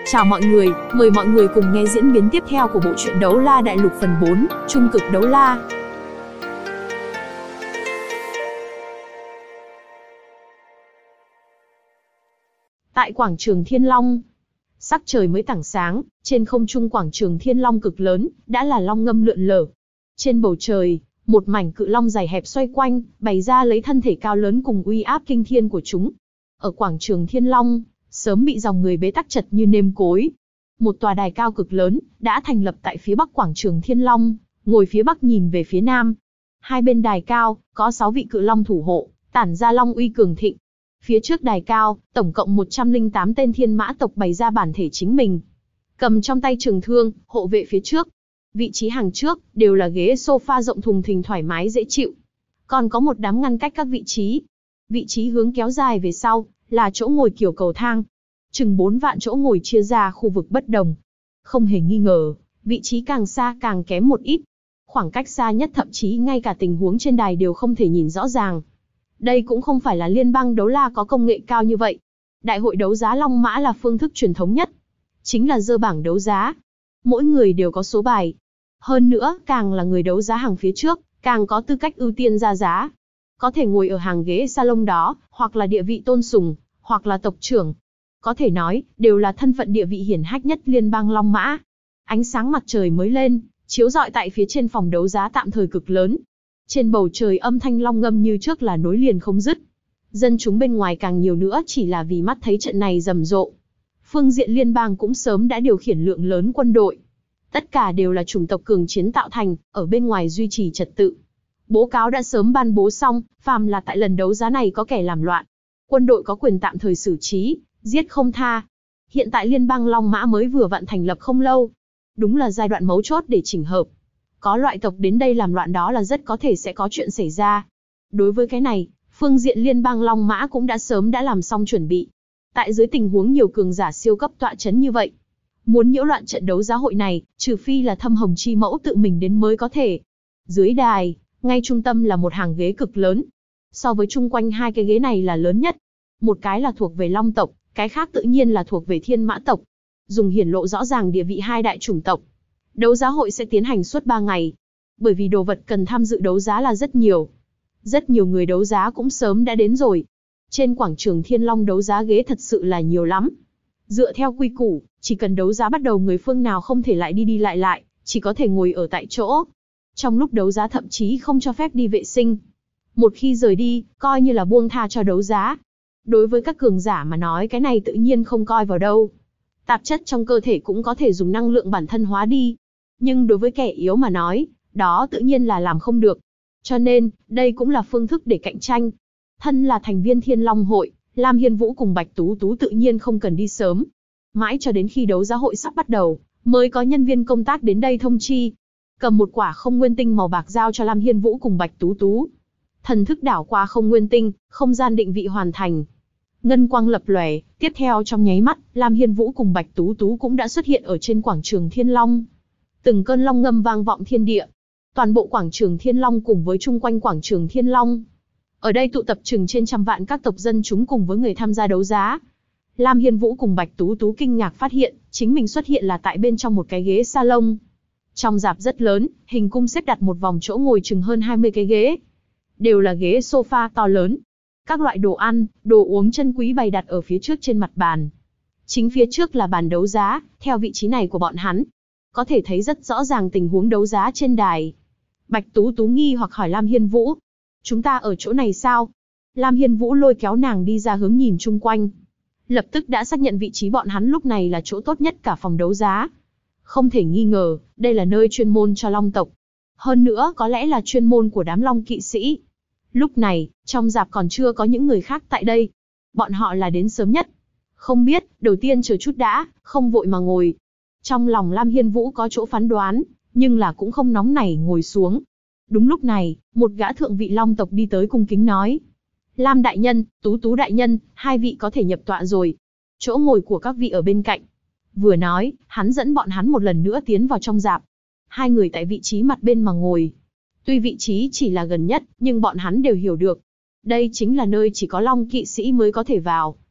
Chào mọi người, mời mọi người cùng nghe diễn biến tiếp theo của bộ truyện Đấu La Đại Lục phần 4, Trung cực đấu la. Tại quảng trường Thiên Long, sắc trời mới tảng sáng, trên không trung quảng trường Thiên Long cực lớn, đã là long ngâm lượn lờ. Trên bầu trời, một mảnh cự long dài hẹp xoay quanh, bày ra lấy thân thể cao lớn cùng uy áp kinh thiên của chúng. Ở quảng trường Thiên Long, sớm bị dòng người bế tắc chật như nêm cối. Một tòa đài cao cực lớn đã thành lập tại phía bắc quảng trường Thiên Long, ngồi phía bắc nhìn về phía nam. Hai bên đài cao có 6 vị cự long thủ hộ, tản ra long uy cường thịnh. Phía trước đài cao, tổng cộng 108 tên thiên mã tộc bày ra bản thể chính mình, cầm trong tay trường thương, hộ vệ phía trước. Vị trí hàng trước đều là ghế sofa rộng thùng thình thoải mái dễ chịu, còn có một đám ngăn cách các vị trí. Vị trí hướng kéo dài về sau là chỗ ngồi kiểu cầu thang, chừng 4 vạn chỗ ngồi chia ra khu vực bất đồng. Không hề nghi ngờ, vị trí càng xa càng kém một ít. Khoảng cách xa nhất thậm chí ngay cả tình huống trên đài đều không thể nhìn rõ ràng. Đây cũng không phải là liên bang đấu la có công nghệ cao như vậy. Đại hội đấu giá Long Mã là phương thức truyền thống nhất, chính là dơ bảng đấu giá. Mỗi người đều có số bài. Hơn nữa, càng là người đấu giá hàng phía trước, càng có tư cách ưu tiên ra giá. Có thể ngồi ở hàng ghế salon đó, hoặc là địa vị tôn sùng, hoặc là tộc trưởng. Có thể nói, đều là thân phận địa vị hiển hách nhất liên bang Long Mã. Ánh sáng mặt trời mới lên, chiếu rọi tại phía trên phòng đấu giá tạm thời cực lớn. Trên bầu trời âm thanh long ngâm như trước là nối liền không dứt. Dân chúng bên ngoài càng nhiều nữa chỉ là vì mắt thấy trận này rầm rộ. Phương diện liên bang cũng sớm đã điều khiển lượng lớn quân đội. Tất cả đều là chủng tộc cường chiến tạo thành, ở bên ngoài duy trì trật tự. Bố cáo đã sớm ban bố xong, phàm là tại lần đấu giá này có kẻ làm loạn, quân đội có quyền tạm thời xử trí, giết không tha. Hiện tại liên bang Long Mã mới vừa vặn thành lập không lâu, đúng là giai đoạn mấu chốt để chỉnh hợp. Có loại tộc đến đây làm loạn đó là rất có thể sẽ có chuyện xảy ra. Đối với cái này, phương diện liên bang Long Mã cũng đã sớm đã làm xong chuẩn bị. Tại dưới tình huống nhiều cường giả siêu cấp tọa chấn như vậy, muốn nhiễu loạn trận đấu giá hội này, trừ phi là Thâm Hồng Chi Mẫu tự mình đến mới có thể. Dưới đài, ngay trung tâm là một hàng ghế cực lớn. So với chung quanh hai cái ghế này là lớn nhất. Một cái là thuộc về Long tộc, cái khác tự nhiên là thuộc về Thiên Mã tộc. Dùng hiển lộ rõ ràng địa vị hai đại chủng tộc. Đấu giá hội sẽ tiến hành suốt 3 ngày. Bởi vì đồ vật cần tham dự đấu giá là rất nhiều. Rất nhiều người đấu giá cũng sớm đã đến rồi. Trên quảng trường Thiên Long đấu giá ghế thật sự là nhiều lắm. Dựa theo quy củ, chỉ cần đấu giá bắt đầu người phương nào không thể lại đi lại, chỉ có thể ngồi ở tại chỗ. Trong lúc đấu giá thậm chí không cho phép đi vệ sinh. Một khi rời đi, coi như là buông tha cho đấu giá. Đối với các cường giả mà nói cái này tự nhiên không coi vào đâu. Tạp chất trong cơ thể cũng có thể dùng năng lượng bản thân hóa đi. Nhưng đối với kẻ yếu mà nói, đó tự nhiên là làm không được. Cho nên, đây cũng là phương thức để cạnh tranh. Thân là thành viên Thiên Long hội, Lam Hiên Vũ cùng Bạch Tú Tú tự nhiên không cần đi sớm. Mãi cho đến khi đấu giá hội sắp bắt đầu, mới có nhân viên công tác đến đây thông chi. Cầm một quả không nguyên tinh màu bạc giao cho Lam Hiên Vũ cùng Bạch Tú Tú. Thần thức đảo qua không nguyên tinh, không gian định vị hoàn thành. Ngân quang lập lòe, tiếp theo trong nháy mắt, Lam Hiên Vũ cùng Bạch Tú Tú cũng đã xuất hiện ở trên quảng trường Thiên Long. Từng cơn long ngâm vang vọng thiên địa. Toàn bộ quảng trường Thiên Long cùng với chung quanh quảng trường Thiên Long. Ở đây tụ tập chừng trên trăm vạn các tộc dân chúng cùng với người tham gia đấu giá. Lam Hiên Vũ cùng Bạch Tú Tú kinh ngạc phát hiện, chính mình xuất hiện là tại bên trong một cái ghế salon. Trong dạp rất lớn, hình cung xếp đặt một vòng chỗ ngồi chừng hơn 20 cái ghế. Đều là ghế sofa to lớn. Các loại đồ ăn, đồ uống chân quý bày đặt ở phía trước trên mặt bàn. Chính phía trước là bàn đấu giá, theo vị trí này của bọn hắn. Có thể thấy rất rõ ràng tình huống đấu giá trên đài. Bạch Tú Tú nghi hoặc hỏi Lam Hiên Vũ. Chúng ta ở chỗ này sao? Lam Hiên Vũ lôi kéo nàng đi ra hướng nhìn chung quanh. Lập tức đã xác nhận vị trí bọn hắn lúc này là chỗ tốt nhất cả phòng đấu giá. Không thể nghi ngờ, đây là nơi chuyên môn cho Long tộc. Hơn nữa có lẽ là chuyên môn của đám Long kỵ sĩ. Lúc này, trong dạp còn chưa có những người khác tại đây. Bọn họ là đến sớm nhất. Không biết, đầu tiên chờ chút đã, không vội mà ngồi. Trong lòng Lam Hiên Vũ có chỗ phán đoán, nhưng là cũng không nóng nảy ngồi xuống. Đúng lúc này, một gã thượng vị Long tộc đi tới cung kính nói. Lam đại nhân, Tú Tú đại nhân, hai vị có thể nhập tọa rồi. Chỗ ngồi của các vị ở bên cạnh. Vừa nói, hắn dẫn bọn hắn một lần nữa tiến vào trong dạp. Hai người tại vị trí mặt bên mà ngồi. Tuy vị trí chỉ là gần nhất, nhưng bọn hắn đều hiểu được. Đây chính là nơi chỉ có Long kỵ sĩ mới có thể vào.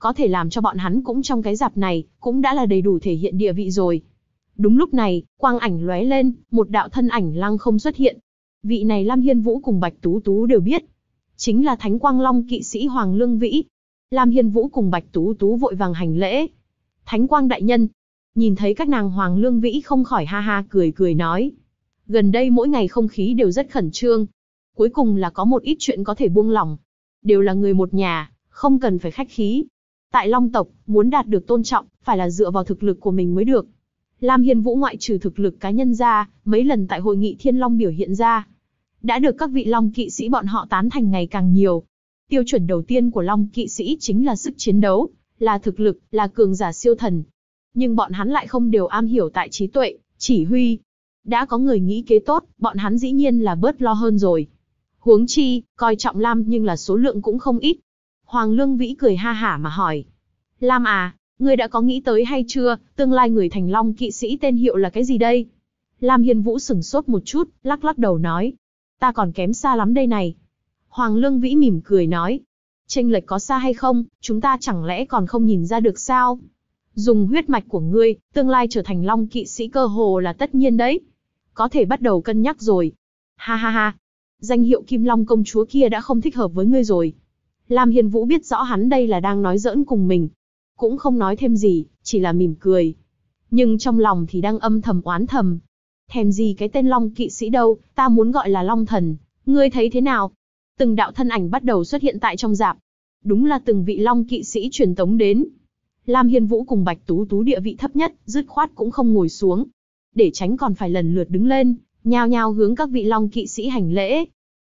có thể làm cho bọn hắn cũng trong cái dạp này, cũng đã là đầy đủ thể hiện địa vị rồi. Đúng lúc này, quang ảnh lóe lên, một đạo thân ảnh lăng không xuất hiện. Vị này Lam Hiên Vũ cùng Bạch Tú Tú đều biết, chính là Thánh Quang Long kỵ sĩ Hoàng Lương Vĩ. Lam Hiên Vũ cùng Bạch Tú Tú vội vàng hành lễ. Thánh Quang đại nhân. Nhìn thấy các nàng, Hoàng Lương Vĩ không khỏi ha ha cười cười nói. Gần đây mỗi ngày không khí đều rất khẩn trương. Cuối cùng là có một ít chuyện có thể buông lỏng. Đều là người một nhà, không cần phải khách khí. Tại Long tộc, muốn đạt được tôn trọng, phải là dựa vào thực lực của mình mới được. Lam Hiên Vũ ngoại trừ thực lực cá nhân ra, mấy lần tại hội nghị Thiên Long biểu hiện ra, đã được các vị Long kỵ sĩ bọn họ tán thành ngày càng nhiều. Tiêu chuẩn đầu tiên của Long kỵ sĩ chính là sức chiến đấu, là thực lực, là cường giả siêu thần. Nhưng bọn hắn lại không đều am hiểu tại trí tuệ, chỉ huy. Đã có người nghĩ kế tốt, bọn hắn dĩ nhiên là bớt lo hơn rồi. Huống chi, coi trọng Lam nhưng là số lượng cũng không ít. Hoàng Lương Vĩ cười ha hả mà hỏi. Lam à, ngươi đã có nghĩ tới hay chưa, tương lai người thành Long kỵ sĩ tên hiệu là cái gì đây? Lam Hiên Vũ sửng sốt một chút, lắc lắc đầu nói. Ta còn kém xa lắm đây này. Hoàng Lương Vĩ mỉm cười nói. Chênh lệch có xa hay không, chúng ta chẳng lẽ còn không nhìn ra được sao? Dùng huyết mạch của ngươi, tương lai trở thành Long kỵ sĩ cơ hồ là tất nhiên đấy. Có thể bắt đầu cân nhắc rồi. Ha ha ha. Danh hiệu Kim Long công chúa kia đã không thích hợp với ngươi rồi. Lam Hiên Vũ biết rõ hắn đây là đang nói giỡn cùng mình. Cũng không nói thêm gì, chỉ là mỉm cười. Nhưng trong lòng thì đang âm thầm oán thầm. Thèm gì cái tên Long kỵ sĩ đâu, ta muốn gọi là Long thần. Ngươi thấy thế nào? Từng đạo thân ảnh bắt đầu xuất hiện tại trong dạp. Đúng là từng vị Long kỵ sĩ truyền tống đến. Lam Hiên Vũ cùng Bạch Tú Tú địa vị thấp nhất, dứt khoát cũng không ngồi xuống. Để tránh còn phải lần lượt đứng lên, nhao nhao hướng các vị Long kỵ sĩ hành lễ.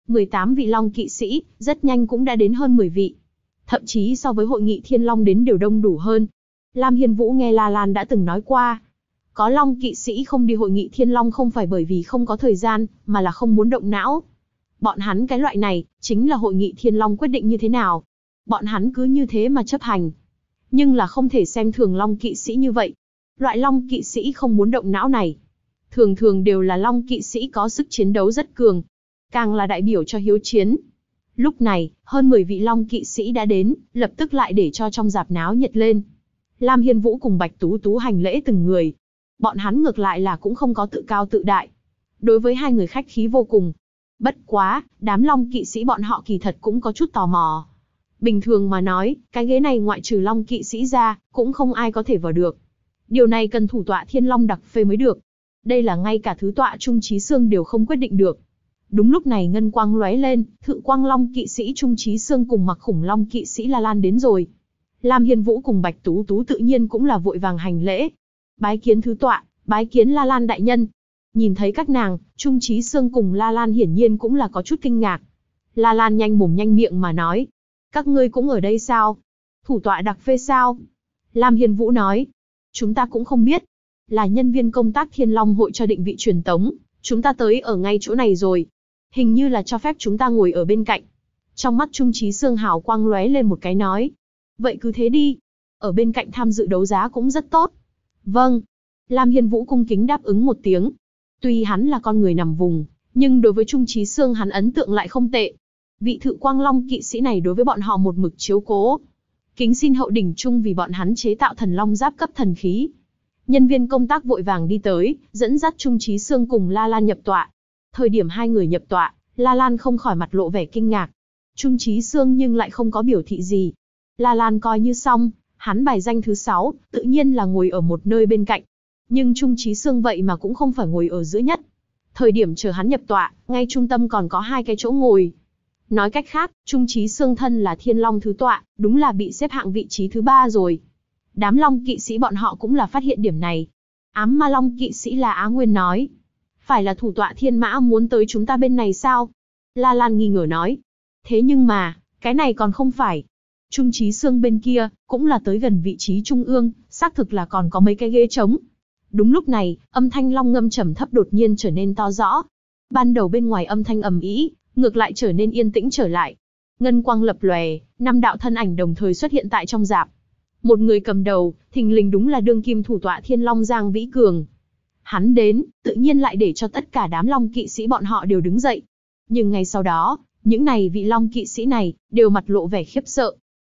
18 vị Long kỵ sĩ, rất nhanh cũng đã đến hơn 10 vị. Thậm chí so với hội nghị Thiên Long đến đều đông đủ hơn. Lam Hiên Vũ nghe La Lan đã từng nói qua. Có Long kỵ sĩ không đi hội nghị Thiên Long không phải bởi vì không có thời gian, mà là không muốn động não. Bọn hắn cái loại này, chính là hội nghị Thiên Long quyết định như thế nào. Bọn hắn cứ như thế mà chấp hành. Nhưng là không thể xem thường Long kỵ sĩ như vậy. Loại Long kỵ sĩ không muốn động não này, thường thường đều là Long kỵ sĩ có sức chiến đấu rất cường. Càng là đại biểu cho hiếu chiến. Lúc này, hơn 10 vị Long kỵ sĩ đã đến, lập tức lại để cho trong dạp náo nhiệt lên. Lam Hiên Vũ cùng Bạch Tú Tú hành lễ từng người. Bọn hắn ngược lại là cũng không có tự cao tự đại. Đối với hai người khách khí vô cùng. Bất quá, đám Long kỵ sĩ bọn họ kỳ thật cũng có chút tò mò. Bình thường mà nói, cái ghế này ngoại trừ Long kỵ sĩ ra, cũng không ai có thể vào được. Điều này cần thủ tọa Thiên Long đặc phê mới được. Đây là ngay cả thứ tọa Trung Chí Xương đều không quyết định được. Đúng lúc này ngân quang lóe lên, Thự Quang Long kỵ sĩ Trung Chí Xương cùng Mặc Khủng Long kỵ sĩ La Lan đến rồi. Lam Hiên Vũ cùng Bạch Tú Tú tự nhiên cũng là vội vàng hành lễ. Bái kiến thứ tọa, bái kiến La Lan đại nhân. Nhìn thấy các nàng, Trung Chí Xương cùng La Lan hiển nhiên cũng là có chút kinh ngạc. La Lan nhanh mồm nhanh miệng mà nói. Các ngươi cũng ở đây sao? Thủ tọa đặc phê sao? Lam Hiên Vũ nói. Chúng ta cũng không biết. Là nhân viên công tác Thiên Long hội cho định vị truyền tống. Chúng ta tới ở ngay chỗ này rồi. Hình như là cho phép chúng ta ngồi ở bên cạnh. Trong mắt Trung Chí Xương hào quang lóe lên một cái nói. Vậy cứ thế đi. Ở bên cạnh tham dự đấu giá cũng rất tốt. Vâng. Lam Hiên Vũ cung kính đáp ứng một tiếng. Tuy hắn là con người nằm vùng, nhưng đối với Trung Chí Xương hắn ấn tượng lại không tệ. Vị Thự Quang Long kỵ sĩ này đối với bọn họ một mực chiếu cố. Kính xin hậu đỉnh chung vì bọn hắn chế tạo thần long giáp cấp thần khí. Nhân viên công tác vội vàng đi tới, dẫn dắt Trung Chí Xương cùng La Lan nhập tọa. Thời điểm hai người nhập tọa, La Lan không khỏi mặt lộ vẻ kinh ngạc. Trung Chí Xương nhưng lại không có biểu thị gì. La Lan coi như xong, hắn bài danh thứ 6, tự nhiên là ngồi ở một nơi bên cạnh. Nhưng Trung Chí Xương vậy mà cũng không phải ngồi ở giữa nhất. Thời điểm chờ hắn nhập tọa, ngay trung tâm còn có 2 cái chỗ ngồi. Nói cách khác, Trung Chí Xương thân là Thiên Long thứ tọa, đúng là bị xếp hạng vị trí thứ 3 rồi. Đám Long kỵ sĩ bọn họ cũng là phát hiện điểm này. Ám Ma Long kỵ sĩ là Á Nguyên nói. Phải là thủ tọa Thiên Mã muốn tới chúng ta bên này sao? La Lan nghi ngờ nói. Thế nhưng mà, cái này còn không phải. Trung Chí Xương bên kia, cũng là tới gần vị trí trung ương, xác thực là còn có mấy cái ghế trống. Đúng lúc này, âm thanh long ngâm trầm thấp đột nhiên trở nên to rõ. Ban đầu bên ngoài âm thanh ầm ĩ, ngược lại trở nên yên tĩnh trở lại. Ngân quang lập lòe, 5 đạo thân ảnh đồng thời xuất hiện tại trong dạp. Một người cầm đầu, thình lình đúng là đương kim thủ tọa Thiên Long Giang Vĩ Cường. Hắn đến, tự nhiên lại để cho tất cả đám Long kỵ sĩ bọn họ đều đứng dậy. Nhưng ngay sau đó, những này vị Long kỵ sĩ này, đều mặt lộ vẻ khiếp sợ.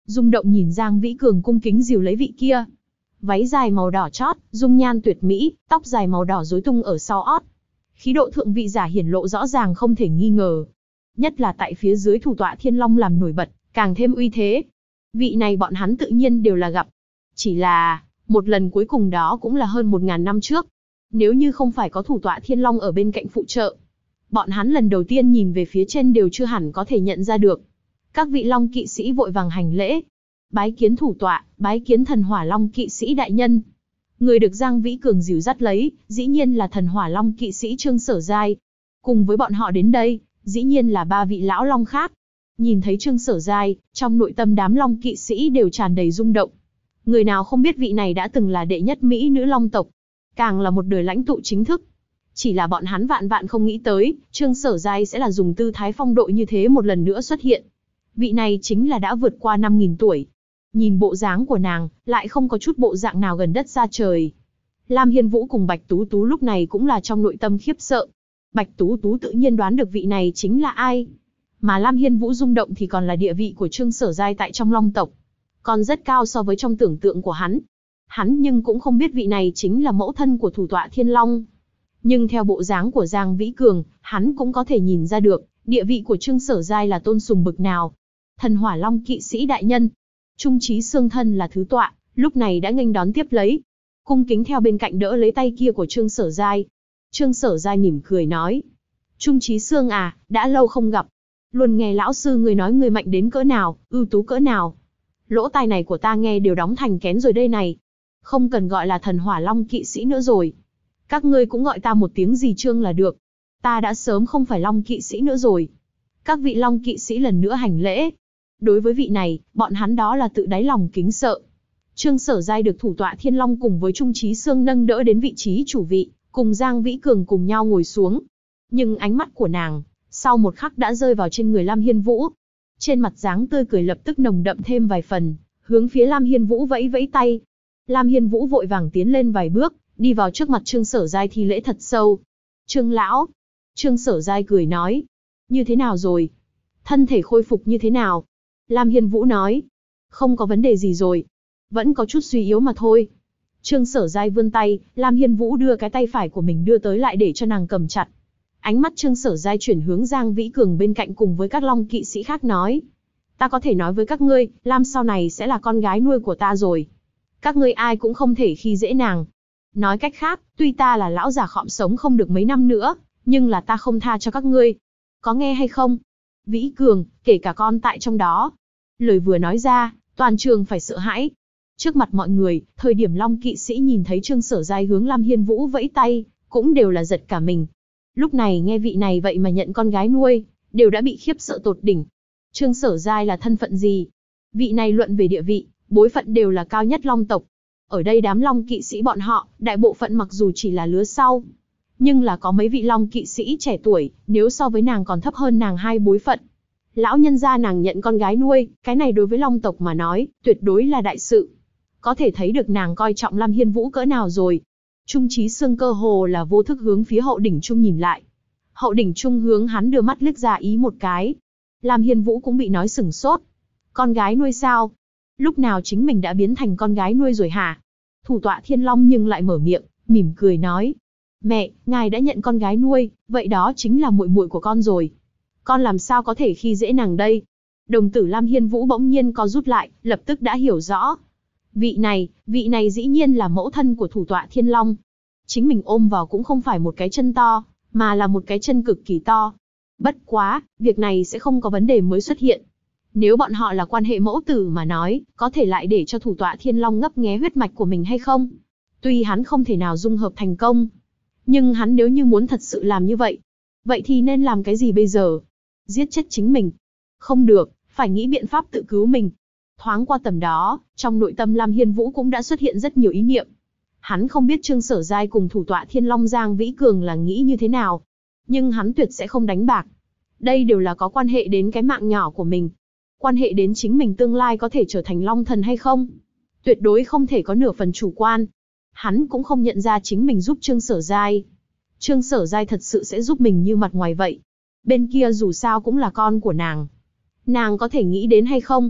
Rung Động nhìn Giang Vĩ Cường cung kính dìu lấy vị kia. Váy dài màu đỏ chót, dung nhan tuyệt mỹ, tóc dài màu đỏ rối tung ở sau ót. Khí độ thượng vị giả hiển lộ rõ ràng không thể nghi ngờ. Nhất là tại phía dưới thủ tọa Thiên Long làm nổi bật, càng thêm uy thế. Vị này bọn hắn tự nhiên đều là gặp. Chỉ là, một lần cuối cùng đó cũng là hơn 1000 năm trước. Nếu như không phải có thủ tọa Thiên Long ở bên cạnh phụ trợ, bọn hắn lần đầu tiên nhìn về phía trên đều chưa hẳn có thể nhận ra được. Các vị Long kỵ sĩ vội vàng hành lễ. Bái kiến thủ tọa, bái kiến thần Hỏa Long kỵ sĩ đại nhân. Người được Giang Vĩ Cường dìu dắt lấy, dĩ nhiên là thần Hỏa Long kỵ sĩ Trương Sở Giai. Cùng với bọn họ đến đây, dĩ nhiên là 3 vị lão long khác. Nhìn thấy Trương Sở Giai, trong nội tâm đám Long kỵ sĩ đều tràn đầy rung động. Người nào không biết vị này đã từng là đệ nhất mỹ nữ Long tộc, càng là một đời lãnh tụ chính thức. Chỉ là bọn hắn vạn vạn không nghĩ tới, Trương Sở Giai sẽ là dùng tư thái phong độ như thế một lần nữa xuất hiện. Vị này chính là đã vượt qua 5000 tuổi. Nhìn bộ dáng của nàng, lại không có chút bộ dạng nào gần đất xa trời. Lam Hiên Vũ cùng Bạch Tú Tú lúc này cũng là trong nội tâm khiếp sợ. Bạch Tú Tú tự nhiên đoán được vị này chính là ai. Mà Lam Hiên Vũ rung động thì còn là địa vị của Trương Sở Giai tại trong Long tộc. Còn rất cao so với trong tưởng tượng của hắn. Hắn nhưng cũng không biết vị này chính là mẫu thân của thủ tọa Thiên Long. Nhưng theo bộ dáng của Giang Vĩ Cường, hắn cũng có thể nhìn ra được, địa vị của Trương Sở Giai là tôn sùng bực nào. Thần Hỏa Long kỵ sĩ đại nhân. Trung Chí Xương thân là thứ tọa, lúc này đã nghênh đón tiếp lấy. Cung kính theo bên cạnh đỡ lấy tay kia của Trương Sở Giai. Trương Sở Giai mỉm cười nói. Trung Chí Xương à, đã lâu không gặp. Luôn nghe lão sư người nói người mạnh đến cỡ nào, ưu tú cỡ nào. Lỗ tai này của ta nghe đều đóng thành kén rồi đây này. Không cần gọi là thần Hỏa Long kỵ sĩ nữa rồi. Các ngươi cũng gọi ta một tiếng gì Trương là được. Ta đã sớm không phải Long kỵ sĩ nữa rồi. Các vị Long kỵ sĩ lần nữa hành lễ. Đối với vị này, bọn hắn đó là tự đáy lòng kính sợ. Trương Sở Giai được thủ tọa Thiên Long cùng với Trung Chí Xương nâng đỡ đến vị trí chủ vị, cùng Giang Vĩ Cường cùng nhau ngồi xuống. Nhưng ánh mắt của nàng, sau một khắc đã rơi vào trên người Lam Hiên Vũ. Trên mặt dáng tươi cười lập tức nồng đậm thêm vài phần, hướng phía Lam Hiên Vũ vẫy vẫy tay. Lam Hiên Vũ vội vàng tiến lên vài bước, đi vào trước mặt Trương Sở Giai thi lễ thật sâu. Trương lão. Trương Sở Giai cười nói. Như thế nào rồi? Thân thể khôi phục như thế nào? Lam Hiên Vũ nói. Không có vấn đề gì rồi. Vẫn có chút suy yếu mà thôi. Trương Sở Giai vươn tay, Lam Hiên Vũ đưa cái tay phải của mình đưa tới lại để cho nàng cầm chặt. Ánh mắt Trương Sở Giai chuyển hướng Giang Vĩ Cường bên cạnh cùng với các Long kỵ sĩ khác nói. Ta có thể nói với các ngươi, Lam sau này sẽ là con gái nuôi của ta rồi. Các ngươi ai cũng không thể khi dễ nàng. Nói cách khác, tuy ta là lão già khọm sống không được mấy năm nữa, nhưng là ta không tha cho các ngươi. Có nghe hay không? Vĩ Cường, kể cả con tại trong đó. Lời vừa nói ra, toàn trường phải sợ hãi. Trước mặt mọi người, thời điểm Long kỵ sĩ nhìn thấy Trương Sở Giai hướng Lam Hiên Vũ vẫy tay, cũng đều là giật cả mình. Lúc này nghe vị này vậy mà nhận con gái nuôi, đều đã bị khiếp sợ tột đỉnh. Trương Sở Giai là thân phận gì? Vị này luận về địa vị, bối phận đều là cao nhất Long tộc. Ở đây đám Long kỵ sĩ bọn họ, đại bộ phận mặc dù chỉ là lứa sau, nhưng là có mấy vị Long kỵ sĩ trẻ tuổi, nếu so với nàng còn thấp hơn nàng 2 bối phận. Lão nhân gia nàng nhận con gái nuôi, cái này đối với Long tộc mà nói, tuyệt đối là đại sự. Có thể thấy được nàng coi trọng Lam Hiên Vũ cỡ nào rồi. Trung Chí Xương cơ hồ là vô thức hướng phía Hậu đỉnh Trung nhìn lại. Hậu đỉnh Trung hướng hắn đưa mắt liếc ra ý một cái. Lam Hiên Vũ cũng bị nói sửng sốt. Con gái nuôi sao? Lúc nào chính mình đã biến thành con gái nuôi rồi hả? Thủ tọa Thiên Long nhưng lại mở miệng, mỉm cười nói. Mẹ, ngài đã nhận con gái nuôi, vậy đó chính là muội muội của con rồi. Con làm sao có thể khi dễ nàng đây? Đồng tử Lam Hiên Vũ bỗng nhiên co rút lại, lập tức đã hiểu rõ. Vị này dĩ nhiên là mẫu thân của thủ tọa Thiên Long. Chính mình ôm vào cũng không phải một cái chân to, mà là một cái chân cực kỳ to. Bất quá, việc này sẽ không có vấn đề mới xuất hiện. Nếu bọn họ là quan hệ mẫu tử mà nói, có thể lại để cho thủ tọa Thiên Long ngấp nghé huyết mạch của mình hay không? Tuy hắn không thể nào dung hợp thành công, nhưng hắn nếu như muốn thật sự làm như vậy, vậy thì nên làm cái gì bây giờ? Giết chết chính mình? Không được, phải nghĩ biện pháp tự cứu mình. Thoáng qua tầm đó, trong nội tâm Lam Hiên Vũ cũng đã xuất hiện rất nhiều ý niệm. Hắn không biết Trương Sở Giai cùng thủ tọa Thiên Long Giang Vĩ Cường là nghĩ như thế nào, nhưng hắn tuyệt sẽ không đánh bạc. Đây đều là có quan hệ đến cái mạng nhỏ của mình, quan hệ đến chính mình tương lai có thể trở thành Long Thần hay không. Tuyệt đối không thể có nửa phần chủ quan. Hắn cũng không nhận ra chính mình giúp Trương Sở Giai. Trương Sở Giai thật sự sẽ giúp mình như mặt ngoài vậy. Bên kia dù sao cũng là con của nàng. Nàng có thể nghĩ đến hay không?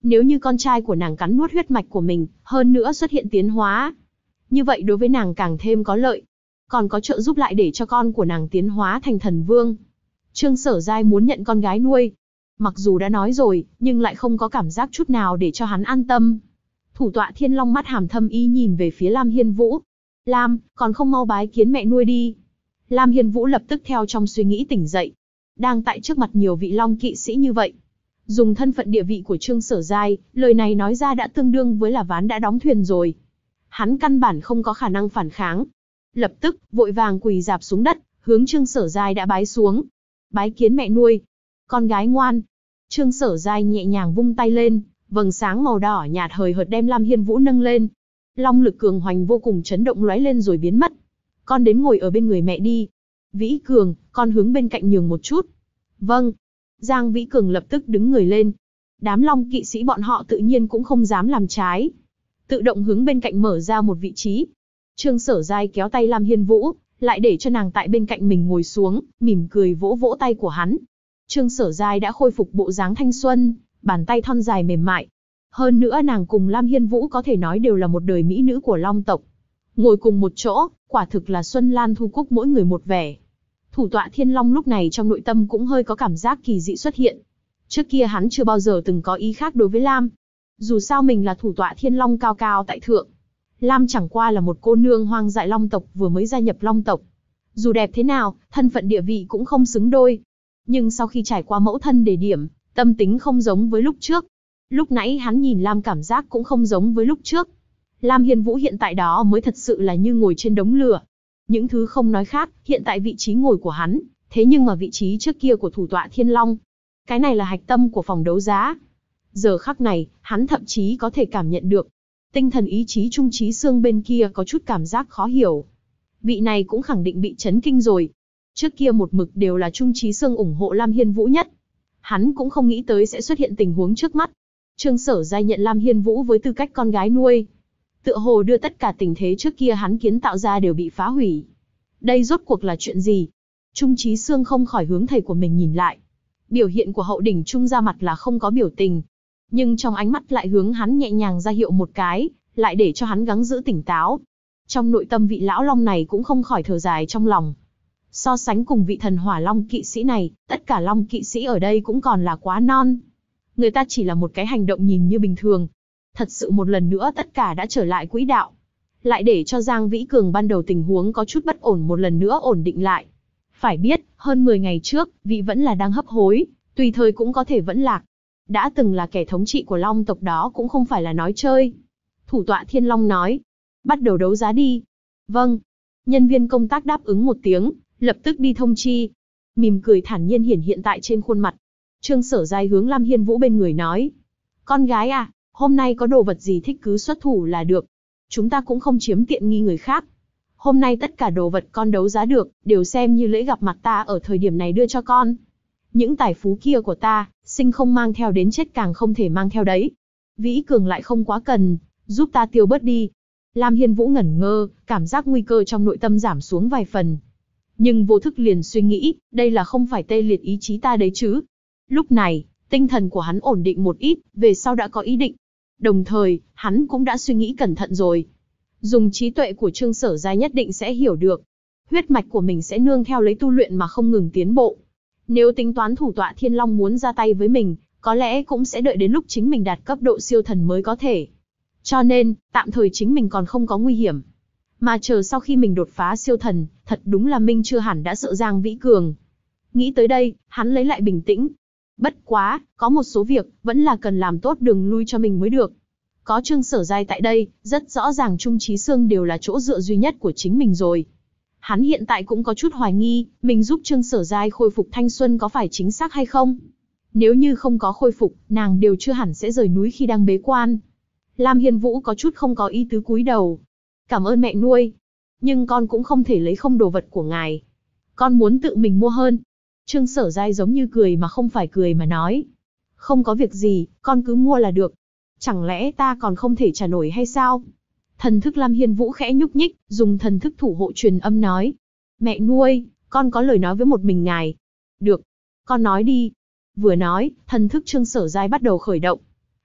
Nếu như con trai của nàng cắn nuốt huyết mạch của mình, hơn nữa xuất hiện tiến hóa, như vậy đối với nàng càng thêm có lợi, còn có trợ giúp lại để cho con của nàng tiến hóa thành thần vương. Trương Sở Giai muốn nhận con gái nuôi. Mặc dù đã nói rồi, nhưng lại không có cảm giác chút nào để cho hắn an tâm. Thủ tọa Thiên Long mắt hàm thâm ý nhìn về phía Lam Hiên Vũ. Lam, còn không mau bái kiến mẹ nuôi đi. Lam Hiên Vũ lập tức theo trong suy nghĩ tỉnh dậy. Đang tại trước mặt nhiều vị Long kỵ sĩ như vậy, dùng thân phận địa vị của Trương Sở Giai, lời này nói ra đã tương đương với là ván đã đóng thuyền rồi. Hắn căn bản không có khả năng phản kháng. Lập tức, vội vàng quỳ rạp xuống đất, hướng Trương Sở Giai đã bái xuống. Bái kiến mẹ nuôi. Con gái ngoan. Trương Sở Giai nhẹ nhàng vung tay lên, vầng sáng màu đỏ nhạt hời hợt đem Lam Hiên Vũ nâng lên. Long lực cường hoành vô cùng chấn động lóe lên rồi biến mất. Con đến ngồi ở bên người mẹ đi. Vĩ Cường, con hướng bên cạnh nhường một chút. Vâng. Giang Vĩ Cường lập tức đứng người lên. Đám Long kỵ sĩ bọn họ tự nhiên cũng không dám làm trái, tự động hướng bên cạnh mở ra một vị trí. Trương Sở Giai kéo tay Lam Hiên Vũ, lại để cho nàng tại bên cạnh mình ngồi xuống, mỉm cười vỗ vỗ tay của hắn. Trương Sở Giai đã khôi phục bộ dáng thanh xuân, bàn tay thon dài mềm mại. Hơn nữa nàng cùng Lam Hiên Vũ có thể nói đều là một đời mỹ nữ của Long tộc. Ngồi cùng một chỗ, quả thực là xuân lan thu cúc mỗi người một vẻ. Thủ tọa Thiên Long lúc này trong nội tâm cũng hơi có cảm giác kỳ dị xuất hiện. Trước kia hắn chưa bao giờ từng có ý khác đối với Lam. Dù sao mình là thủ tọa Thiên Long cao cao tại thượng. Lam chẳng qua là một cô nương hoang dại Long tộc vừa mới gia nhập Long tộc. Dù đẹp thế nào, thân phận địa vị cũng không xứng đôi. Nhưng sau khi trải qua mẫu thân đề điểm, tâm tính không giống với lúc trước. Lúc nãy hắn nhìn Lam cảm giác cũng không giống với lúc trước. Lam Hiên Vũ hiện tại đó mới thật sự là như ngồi trên đống lửa. Những thứ không nói khác, hiện tại vị trí ngồi của hắn, thế nhưng mà vị trí trước kia của thủ tọa Thiên Long. Cái này là hạch tâm của phòng đấu giá. Giờ khắc này, hắn thậm chí có thể cảm nhận được. Tinh thần ý chí Trung Chí Xương bên kia có chút cảm giác khó hiểu. Vị này cũng khẳng định bị chấn kinh rồi. Trước kia một mực đều là Trung Chí Xương ủng hộ Lam Hiên Vũ nhất. Hắn cũng không nghĩ tới sẽ xuất hiện tình huống trước mắt. Trương Sở Giai nhận Lam Hiên Vũ với tư cách con gái nuôi. Tựa hồ đưa tất cả tình thế trước kia hắn kiến tạo ra đều bị phá hủy. Đây rốt cuộc là chuyện gì? Trung Chí Xương không khỏi hướng thầy của mình nhìn lại. Biểu hiện của hậu đỉnh Trung ra mặt là không có biểu tình. Nhưng trong ánh mắt lại hướng hắn nhẹ nhàng ra hiệu một cái, lại để cho hắn gắng giữ tỉnh táo. Trong nội tâm vị lão long này cũng không khỏi thở dài trong lòng. So sánh cùng vị thần hỏa long kỵ sĩ này, tất cả long kỵ sĩ ở đây cũng còn là quá non. Người ta chỉ là một cái hành động nhìn như bình thường. Thật sự một lần nữa tất cả đã trở lại quỹ đạo. Lại để cho Giang Vĩ Cường ban đầu tình huống có chút bất ổn một lần nữa ổn định lại. Phải biết, hơn 10 ngày trước, vị vẫn là đang hấp hối, tùy thời cũng có thể vẫn lạc. Đã từng là kẻ thống trị của Long tộc đó cũng không phải là nói chơi. Thủ tọa Thiên Long nói, bắt đầu đấu giá đi. Vâng. Nhân viên công tác đáp ứng một tiếng, lập tức đi thông chi. Mỉm cười thản nhiên hiển hiện tại trên khuôn mặt. Trương Sở Giai hướng Lam Hiên Vũ bên người nói, con gái à, hôm nay có đồ vật gì thích cứ xuất thủ là được. Chúng ta cũng không chiếm tiện nghi người khác. Hôm nay tất cả đồ vật con đấu giá được, đều xem như lễ gặp mặt ta ở thời điểm này đưa cho con. Những tài phú kia của ta, sinh không mang theo đến chết càng không thể mang theo đấy. Vĩ Cường lại không quá cần, giúp ta tiêu bớt đi. Lam Hiên Vũ ngẩn ngơ, cảm giác nguy cơ trong nội tâm giảm xuống vài phần. Nhưng vô thức liền suy nghĩ, đây là không phải tê liệt ý chí ta đấy chứ. Lúc này, tinh thần của hắn ổn định một ít, về sau đã có ý định. Đồng thời, hắn cũng đã suy nghĩ cẩn thận rồi. Dùng trí tuệ của Trương Sở Giai nhất định sẽ hiểu được. Huyết mạch của mình sẽ nương theo lấy tu luyện mà không ngừng tiến bộ. Nếu tính toán thủ tọa Thiên Long muốn ra tay với mình, có lẽ cũng sẽ đợi đến lúc chính mình đạt cấp độ siêu thần mới có thể. Cho nên, tạm thời chính mình còn không có nguy hiểm. Mà chờ sau khi mình đột phá siêu thần, thật đúng là Minh chưa hẳn đã sợ Giang Vĩ Cường. Nghĩ tới đây, hắn lấy lại bình tĩnh. Bất quá, có một số việc, vẫn là cần làm tốt đường lui cho mình mới được. Có Trương Sở Giai tại đây, rất rõ ràng Trung Chí Xương đều là chỗ dựa duy nhất của chính mình rồi. Hắn hiện tại cũng có chút hoài nghi, mình giúp Trương Sở Giai khôi phục thanh xuân có phải chính xác hay không? Nếu như không có khôi phục, nàng đều chưa hẳn sẽ rời núi khi đang bế quan. Lam Hiên Vũ có chút không có ý tứ cúi đầu. Cảm ơn mẹ nuôi. Nhưng con cũng không thể lấy không đồ vật của ngài. Con muốn tự mình mua hơn. Trương Sở Giai giống như cười mà không phải cười mà nói. Không có việc gì, con cứ mua là được. Chẳng lẽ ta còn không thể trả nổi hay sao? Thần thức Lam Hiên Vũ khẽ nhúc nhích, dùng thần thức thủ hộ truyền âm nói. Mẹ nuôi, con có lời nói với một mình ngài. Được, con nói đi. Vừa nói, thần thức Trương Sở Giai bắt đầu khởi động.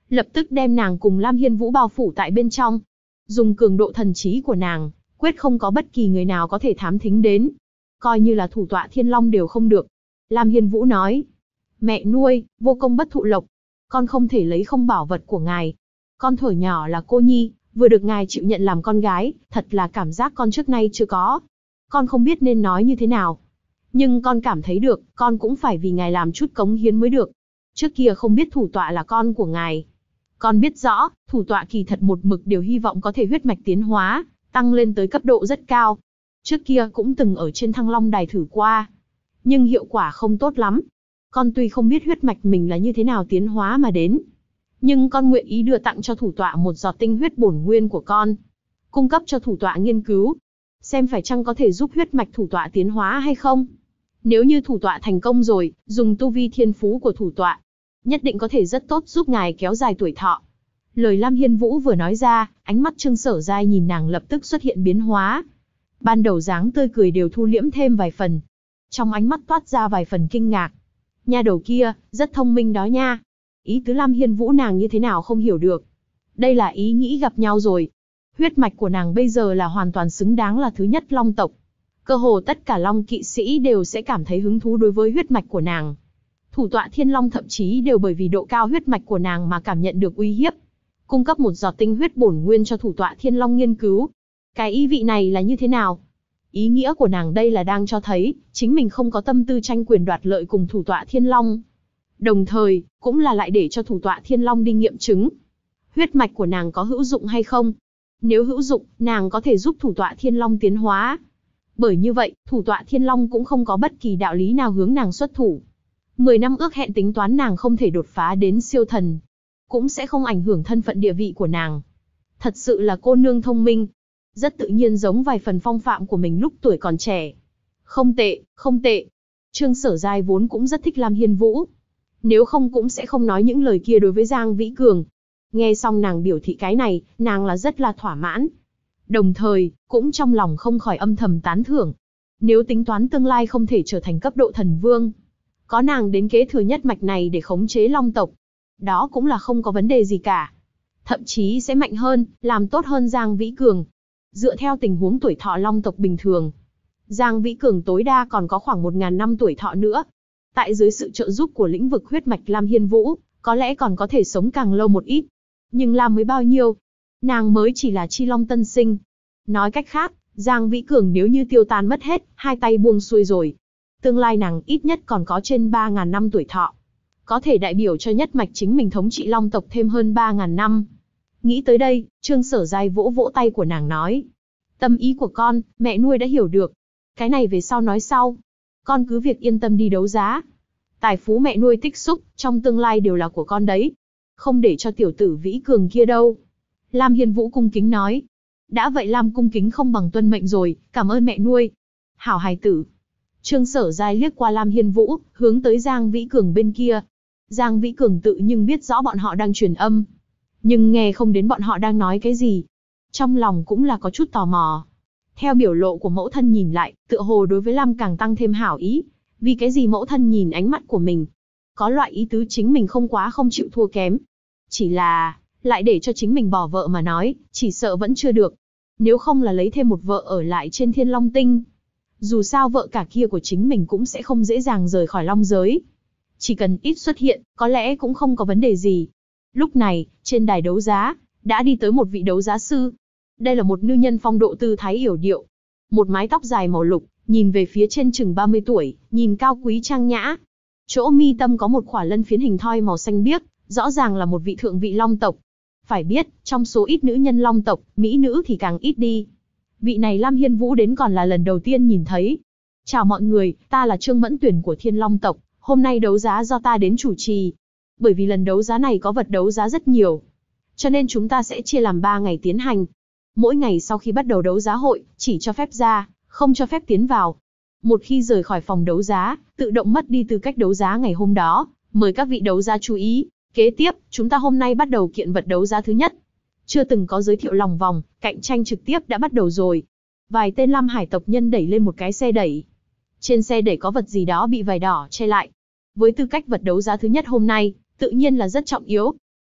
lập tức đem nàng cùng Lam Hiên Vũ bao phủ tại bên trong. Dùng cường độ thần trí của nàng, quyết không có bất kỳ người nào có thể thám thính đến. Coi như là thủ tọa Thiên Long đều không được. Lam Hiên Vũ nói, mẹ nuôi, vô công bất thụ lộc. Con không thể lấy không bảo vật của ngài. Con thuở nhỏ là cô nhi, vừa được ngài chịu nhận làm con gái, thật là cảm giác con trước nay chưa có. Con không biết nên nói như thế nào. Nhưng con cảm thấy được, con cũng phải vì ngài làm chút cống hiến mới được. Trước kia không biết thủ tọa là con của ngài. Con biết rõ, thủ tọa kỳ thật một mực đều hy vọng có thể huyết mạch tiến hóa, tăng lên tới cấp độ rất cao. Trước kia cũng từng ở trên Thăng Long Đài thử qua. Nhưng hiệu quả không tốt lắm. Con tuy không biết huyết mạch mình là như thế nào tiến hóa mà đến. Nhưng con nguyện ý đưa tặng cho thủ tọa một giọt tinh huyết bổn nguyên của con. Cung cấp cho thủ tọa nghiên cứu. Xem phải chăng có thể giúp huyết mạch thủ tọa tiến hóa hay không. Nếu như thủ tọa thành công rồi, dùng tu vi thiên phú của thủ tọa, nhất định có thể rất tốt giúp ngài kéo dài tuổi thọ. Lời Lam Hiên Vũ vừa nói ra, ánh mắt Trương Sở Giai nhìn nàng lập tức xuất hiện biến hóa. Ban đầu dáng tươi cười đều thu liễm thêm vài phần. Trong ánh mắt toát ra vài phần kinh ngạc. Nha đầu kia, rất thông minh đó nha. Ý tứ Lam Hiên Vũ nàng như thế nào không hiểu được. Đây là ý nghĩ gặp nhau rồi. Huyết mạch của nàng bây giờ là hoàn toàn xứng đáng là thứ nhất Long tộc. Cơ hồ tất cả Long kỵ sĩ đều sẽ cảm thấy hứng thú đối với huyết mạch của nàng. Thủ tọa Thiên Long thậm chí đều bởi vì độ cao huyết mạch của nàng mà cảm nhận được uy hiếp. Cung cấp một giọt tinh huyết bổn nguyên cho thủ tọa Thiên Long nghiên cứu. Cái ý vị này là như thế nào? Ý nghĩa của nàng đây là đang cho thấy, chính mình không có tâm tư tranh quyền đoạt lợi cùng thủ tọa Thiên Long. Đồng thời, cũng là lại để cho thủ tọa Thiên Long đi nghiệm chứng. Huyết mạch của nàng có hữu dụng hay không? Nếu hữu dụng, nàng có thể giúp thủ tọa Thiên Long tiến hóa. Bởi như vậy, thủ tọa Thiên Long cũng không có bất kỳ đạo lý nào hướng nàng xuất thủ. 10 năm ước hẹn tính toán nàng không thể đột phá đến siêu thần. Cũng sẽ không ảnh hưởng thân phận địa vị của nàng. Thật sự là cô nương thông minh. Rất tự nhiên giống vài phần phong phạm của mình lúc tuổi còn trẻ. Không tệ, không tệ. Trương Sở Giai vốn cũng rất thích Lam Hiên Vũ. Nếu không cũng sẽ không nói những lời kia đối với Giang Vĩ Cường. Nghe xong nàng biểu thị cái này, nàng là rất là thỏa mãn. Đồng thời, cũng trong lòng không khỏi âm thầm tán thưởng. Nếu tính toán tương lai không thể trở thành cấp độ thần vương, có nàng đến kế thừa nhất mạch này để khống chế Long tộc, đó cũng là không có vấn đề gì cả. Thậm chí sẽ mạnh hơn, làm tốt hơn Giang Vĩ Cường. Dựa theo tình huống tuổi thọ Long tộc bình thường, Giang Vĩ Cường tối đa còn có khoảng 1000 năm tuổi thọ nữa. Tại dưới sự trợ giúp của lĩnh vực huyết mạch Lam Hiên Vũ, có lẽ còn có thể sống càng lâu một ít. Nhưng Lam mới bao nhiêu? Nàng mới chỉ là chi long tân sinh. Nói cách khác, Giang Vĩ Cường nếu như tiêu tan mất hết, hai tay buông xuôi rồi. Tương lai nàng ít nhất còn có trên 3000 năm tuổi thọ. Có thể đại biểu cho nhất mạch chính mình thống trị Long tộc thêm hơn 3000 năm. Nghĩ tới đây, Trương Sở Giai vỗ vỗ tay của nàng nói. Tâm ý của con, mẹ nuôi đã hiểu được. Cái này về sau nói sau. Con cứ việc yên tâm đi đấu giá. Tài phú mẹ nuôi tích xúc, trong tương lai đều là của con đấy. Không để cho tiểu tử Vĩ Cường kia đâu. Lam Hiên Vũ cung kính nói. Đã vậy Lam cung kính không bằng tuân mệnh rồi, cảm ơn mẹ nuôi. Hảo hài tử. Trương Sở Giai liếc qua Lam Hiên Vũ, hướng tới Giang Vĩ Cường bên kia. Giang Vĩ Cường tự nhưng biết rõ bọn họ đang truyền âm. Nhưng nghe không đến bọn họ đang nói cái gì. Trong lòng cũng là có chút tò mò. Theo biểu lộ của mẫu thân nhìn lại, tựa hồ đối với Lam càng tăng thêm hảo ý. Vì cái gì mẫu thân nhìn ánh mắt của mình? Có loại ý tứ chính mình không quá không chịu thua kém. Chỉ là, lại để cho chính mình bỏ vợ mà nói, chỉ sợ vẫn chưa được. Nếu không là lấy thêm một vợ ở lại trên Thiên Long Tinh. Dù sao vợ cả kia của chính mình cũng sẽ không dễ dàng rời khỏi Long giới. Chỉ cần ít xuất hiện, có lẽ cũng không có vấn đề gì. Lúc này, trên đài đấu giá, đã đi tới một vị đấu giá sư. Đây là một nữ nhân phong độ tư thái yểu điệu. Một mái tóc dài màu lục, nhìn về phía trên chừng 30 tuổi, nhìn cao quý trang nhã. Chỗ mi tâm có một khỏa lân phiến hình thoi màu xanh biếc, rõ ràng là một vị thượng vị Long tộc. Phải biết, trong số ít nữ nhân Long tộc, mỹ nữ thì càng ít đi. Vị này Lam Hiên Vũ đến còn là lần đầu tiên nhìn thấy. Chào mọi người, ta là Trương Mẫn Tuyển của Thiên Long tộc, hôm nay đấu giá do ta đến chủ trì. Bởi vì lần đấu giá này có vật đấu giá rất nhiều, cho nên chúng ta sẽ chia làm 3 ngày tiến hành. Mỗi ngày sau khi bắt đầu đấu giá hội, chỉ cho phép ra, không cho phép tiến vào. Một khi rời khỏi phòng đấu giá, tự động mất đi tư cách đấu giá ngày hôm đó. Mời các vị đấu giá chú ý. Kế tiếp, chúng ta hôm nay bắt đầu kiện vật đấu giá thứ nhất. Chưa từng có giới thiệu lòng vòng, cạnh tranh trực tiếp đã bắt đầu rồi. Vài tên Lam Hải tộc nhân đẩy lên một cái xe đẩy. Trên xe đẩy có vật gì đó bị vải đỏ che lại. Với tư cách vật đấu giá thứ nhất hôm nay, tự nhiên là rất trọng yếu.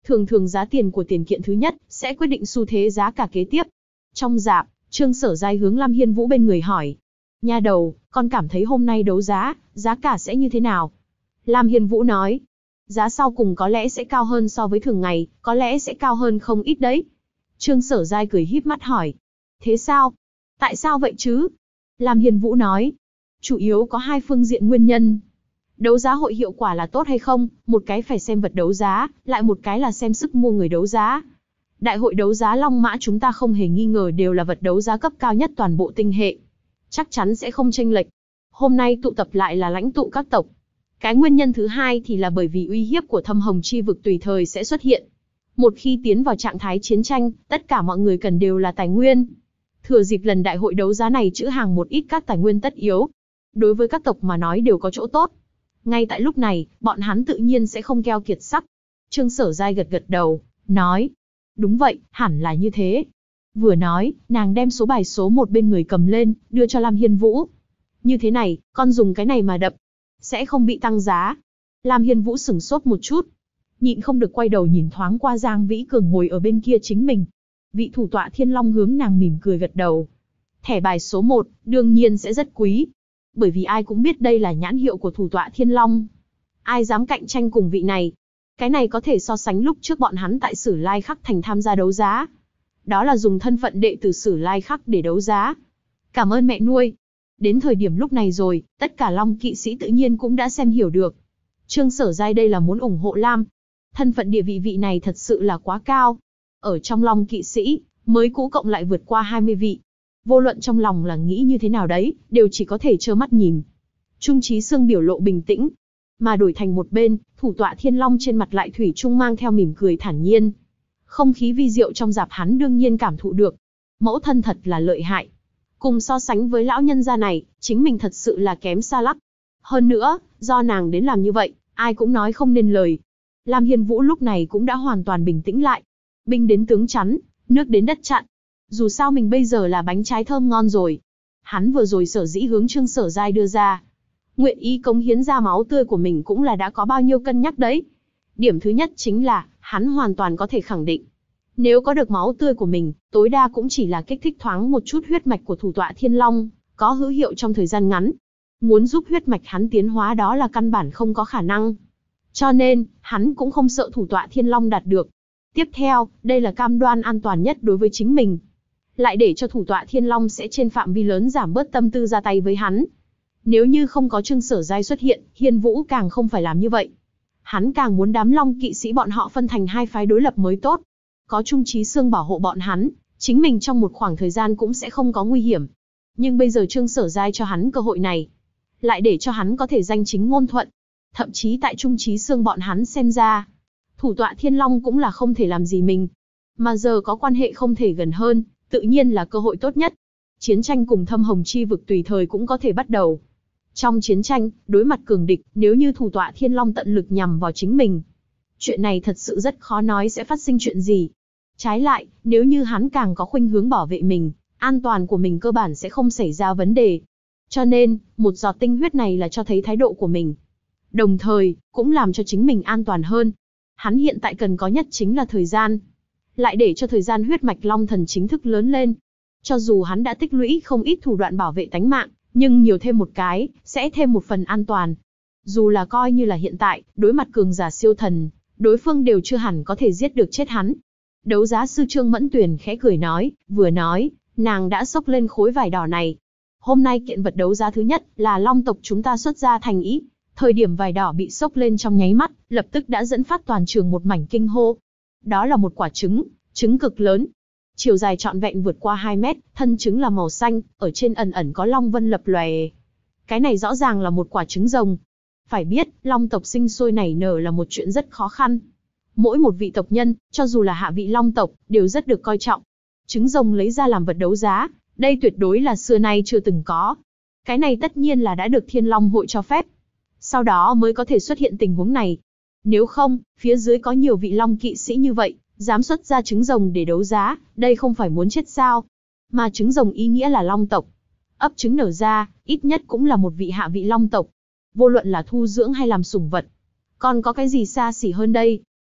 Thường thường giá tiền của tiền kiện thứ nhất sẽ quyết định xu thế giá cả kế tiếp. Trong rạp, Trương Sở Giai hướng Lam Hiên Vũ bên người hỏi. Nha đầu, con cảm thấy hôm nay đấu giá, giá cả sẽ như thế nào? Lam Hiên Vũ nói. Giá sau cùng có lẽ sẽ cao hơn so với thường ngày, có lẽ sẽ cao hơn không ít đấy. Trương Sở Giai cười híp mắt hỏi. Thế sao? Tại sao vậy chứ? Lam Hiên Vũ nói. Chủ yếu có hai phương diện nguyên nhân. Đấu giá hội hiệu quả là tốt hay không, một cái phải xem vật đấu giá, lại một cái là xem sức mua người đấu giá. Đại hội đấu giá Long Mã chúng ta không hề nghi ngờ đều là vật đấu giá cấp cao nhất toàn bộ tinh hệ. Chắc chắn sẽ không chênh lệch. Hôm nay tụ tập lại là lãnh tụ các tộc. Cái nguyên nhân thứ hai thì là bởi vì uy hiếp của Thâm Hồng Chi vực tùy thời sẽ xuất hiện. Một khi tiến vào trạng thái chiến tranh, tất cả mọi người cần đều là tài nguyên. Thừa dịp lần đại hội đấu giá này trữ hàng một ít các tài nguyên tất yếu. Đối với các tộc mà nói đều có chỗ tốt. Ngay tại lúc này, bọn hắn tự nhiên sẽ không keo kiệt sắc. Trương Sở Giai gật gật đầu, nói. Đúng vậy, hẳn là như thế. Vừa nói, nàng đem số bài số một bên người cầm lên, đưa cho Lam Hiên Vũ. Như thế này, con dùng cái này mà đập. Sẽ không bị tăng giá. Lam Hiên Vũ sửng sốt một chút. Nhịn không được quay đầu nhìn thoáng qua Giang Vĩ Cường ngồi ở bên kia chính mình. Vị thủ tọa Thiên Long hướng nàng mỉm cười gật đầu. Thẻ bài số 1, đương nhiên sẽ rất quý. Bởi vì ai cũng biết đây là nhãn hiệu của thủ tọa Thiên Long. Ai dám cạnh tranh cùng vị này? Cái này có thể so sánh lúc trước bọn hắn tại Sử Lai Khắc Thành tham gia đấu giá. Đó là dùng thân phận đệ tử Sử Lai Khắc để đấu giá. Cảm ơn mẹ nuôi. Đến thời điểm lúc này rồi, tất cả Long kỵ sĩ tự nhiên cũng đã xem hiểu được. Trương Sở Giai đây là muốn ủng hộ Lam. Thân phận địa vị vị này thật sự là quá cao. Ở trong Long kỵ sĩ, mới cũ cộng lại vượt qua 20 vị. Vô luận trong lòng là nghĩ như thế nào đấy, đều chỉ có thể trơ mắt nhìn. Trung Chí Sương biểu lộ bình tĩnh. Mà đổi thành một bên, thủ tọa Thiên Long trên mặt lại thủy chung mang theo mỉm cười thản nhiên. Không khí vi diệu trong rạp hắn đương nhiên cảm thụ được. Mẫu thân thật là lợi hại. Cùng so sánh với lão nhân gia này, chính mình thật sự là kém xa lắc. Hơn nữa, do nàng đến làm như vậy, ai cũng nói không nên lời. Lam Hiên Vũ lúc này cũng đã hoàn toàn bình tĩnh lại. Binh đến tướng chắn, nước đến đất chặn. Dù sao mình bây giờ là bánh trái thơm ngon rồi. Hắn vừa rồi sở dĩ hướng Trương Sở Giai đưa ra. Nguyện ý cống hiến ra máu tươi của mình cũng là đã có bao nhiêu cân nhắc đấy. Điểm thứ nhất chính là, hắn hoàn toàn có thể khẳng định. Nếu có được máu tươi của mình, tối đa cũng chỉ là kích thích thoáng một chút huyết mạch của thủ tọa Thiên Long, có hữu hiệu trong thời gian ngắn. Muốn giúp huyết mạch hắn tiến hóa đó là căn bản không có khả năng. Cho nên, hắn cũng không sợ thủ tọa Thiên Long đạt được. Tiếp theo, đây là cam đoan an toàn nhất đối với chính mình. Lại để cho thủ tọa Thiên Long sẽ trên phạm vi lớn giảm bớt tâm tư ra tay với hắn. Nếu như không có Trương Sở Giai xuất hiện, Hiên Vũ càng không phải làm như vậy. Hắn càng muốn đám Long kỵ sĩ bọn họ phân thành hai phái đối lập mới tốt. Có Trung Chí Sương bảo hộ bọn hắn, chính mình trong một khoảng thời gian cũng sẽ không có nguy hiểm. Nhưng bây giờ Trương Sở Giai cho hắn cơ hội này, lại để cho hắn có thể danh chính ngôn thuận. Thậm chí tại Trung Chí Sương bọn hắn xem ra, thủ tọa Thiên Long cũng là không thể làm gì mình. Mà giờ có quan hệ không thể gần hơn, tự nhiên là cơ hội tốt nhất. Chiến tranh cùng Thâm Hồng Chi vực tùy thời cũng có thể bắt đầu. Trong chiến tranh, đối mặt cường địch, nếu như thủ tọa Thiên Long tận lực nhằm vào chính mình, chuyện này thật sự rất khó nói sẽ phát sinh chuyện gì. Trái lại, nếu như hắn càng có khuynh hướng bảo vệ mình, an toàn của mình cơ bản sẽ không xảy ra vấn đề. Cho nên, một giọt tinh huyết này là cho thấy thái độ của mình. Đồng thời, cũng làm cho chính mình an toàn hơn. Hắn hiện tại cần có nhất chính là thời gian. Lại để cho thời gian huyết mạch Long Thần chính thức lớn lên. Cho dù hắn đã tích lũy không ít thủ đoạn bảo vệ tánh mạng, nhưng nhiều thêm một cái, sẽ thêm một phần an toàn. Dù là coi như là hiện tại, đối mặt cường giả siêu thần, đối phương đều chưa hẳn có thể giết được chết hắn. Đấu giá sư Trương Mẫn Tuyền khẽ cười nói, vừa nói, nàng đã xốc lên khối vải đỏ này. Hôm nay kiện vật đấu giá thứ nhất là Long tộc chúng ta xuất ra thành ý. Thời điểm vải đỏ bị xốc lên trong nháy mắt, lập tức đã dẫn phát toàn trường một mảnh kinh hô. Đó là một quả trứng, trứng cực lớn. Chiều dài trọn vẹn vượt qua 2 mét, thân trứng là màu xanh, ở trên ẩn ẩn có long vân lập lòe. Cái này rõ ràng là một quả trứng rồng. Phải biết, Long tộc sinh sôi nảy nở là một chuyện rất khó khăn. Mỗi một vị tộc nhân, cho dù là hạ vị Long tộc, đều rất được coi trọng. Trứng rồng lấy ra làm vật đấu giá, đây tuyệt đối là xưa nay chưa từng có. Cái này tất nhiên là đã được Thiên Long hội cho phép. Sau đó mới có thể xuất hiện tình huống này. Nếu không, phía dưới có nhiều vị Long kỵ sĩ như vậy, dám xuất ra trứng rồng để đấu giá, đây không phải muốn chết sao? Mà trứng rồng ý nghĩa là Long tộc. Ấp trứng nở ra, ít nhất cũng là một vị hạ vị Long tộc. Vô luận là thu dưỡng hay làm sủng vật. Còn có cái gì xa xỉ hơn đây?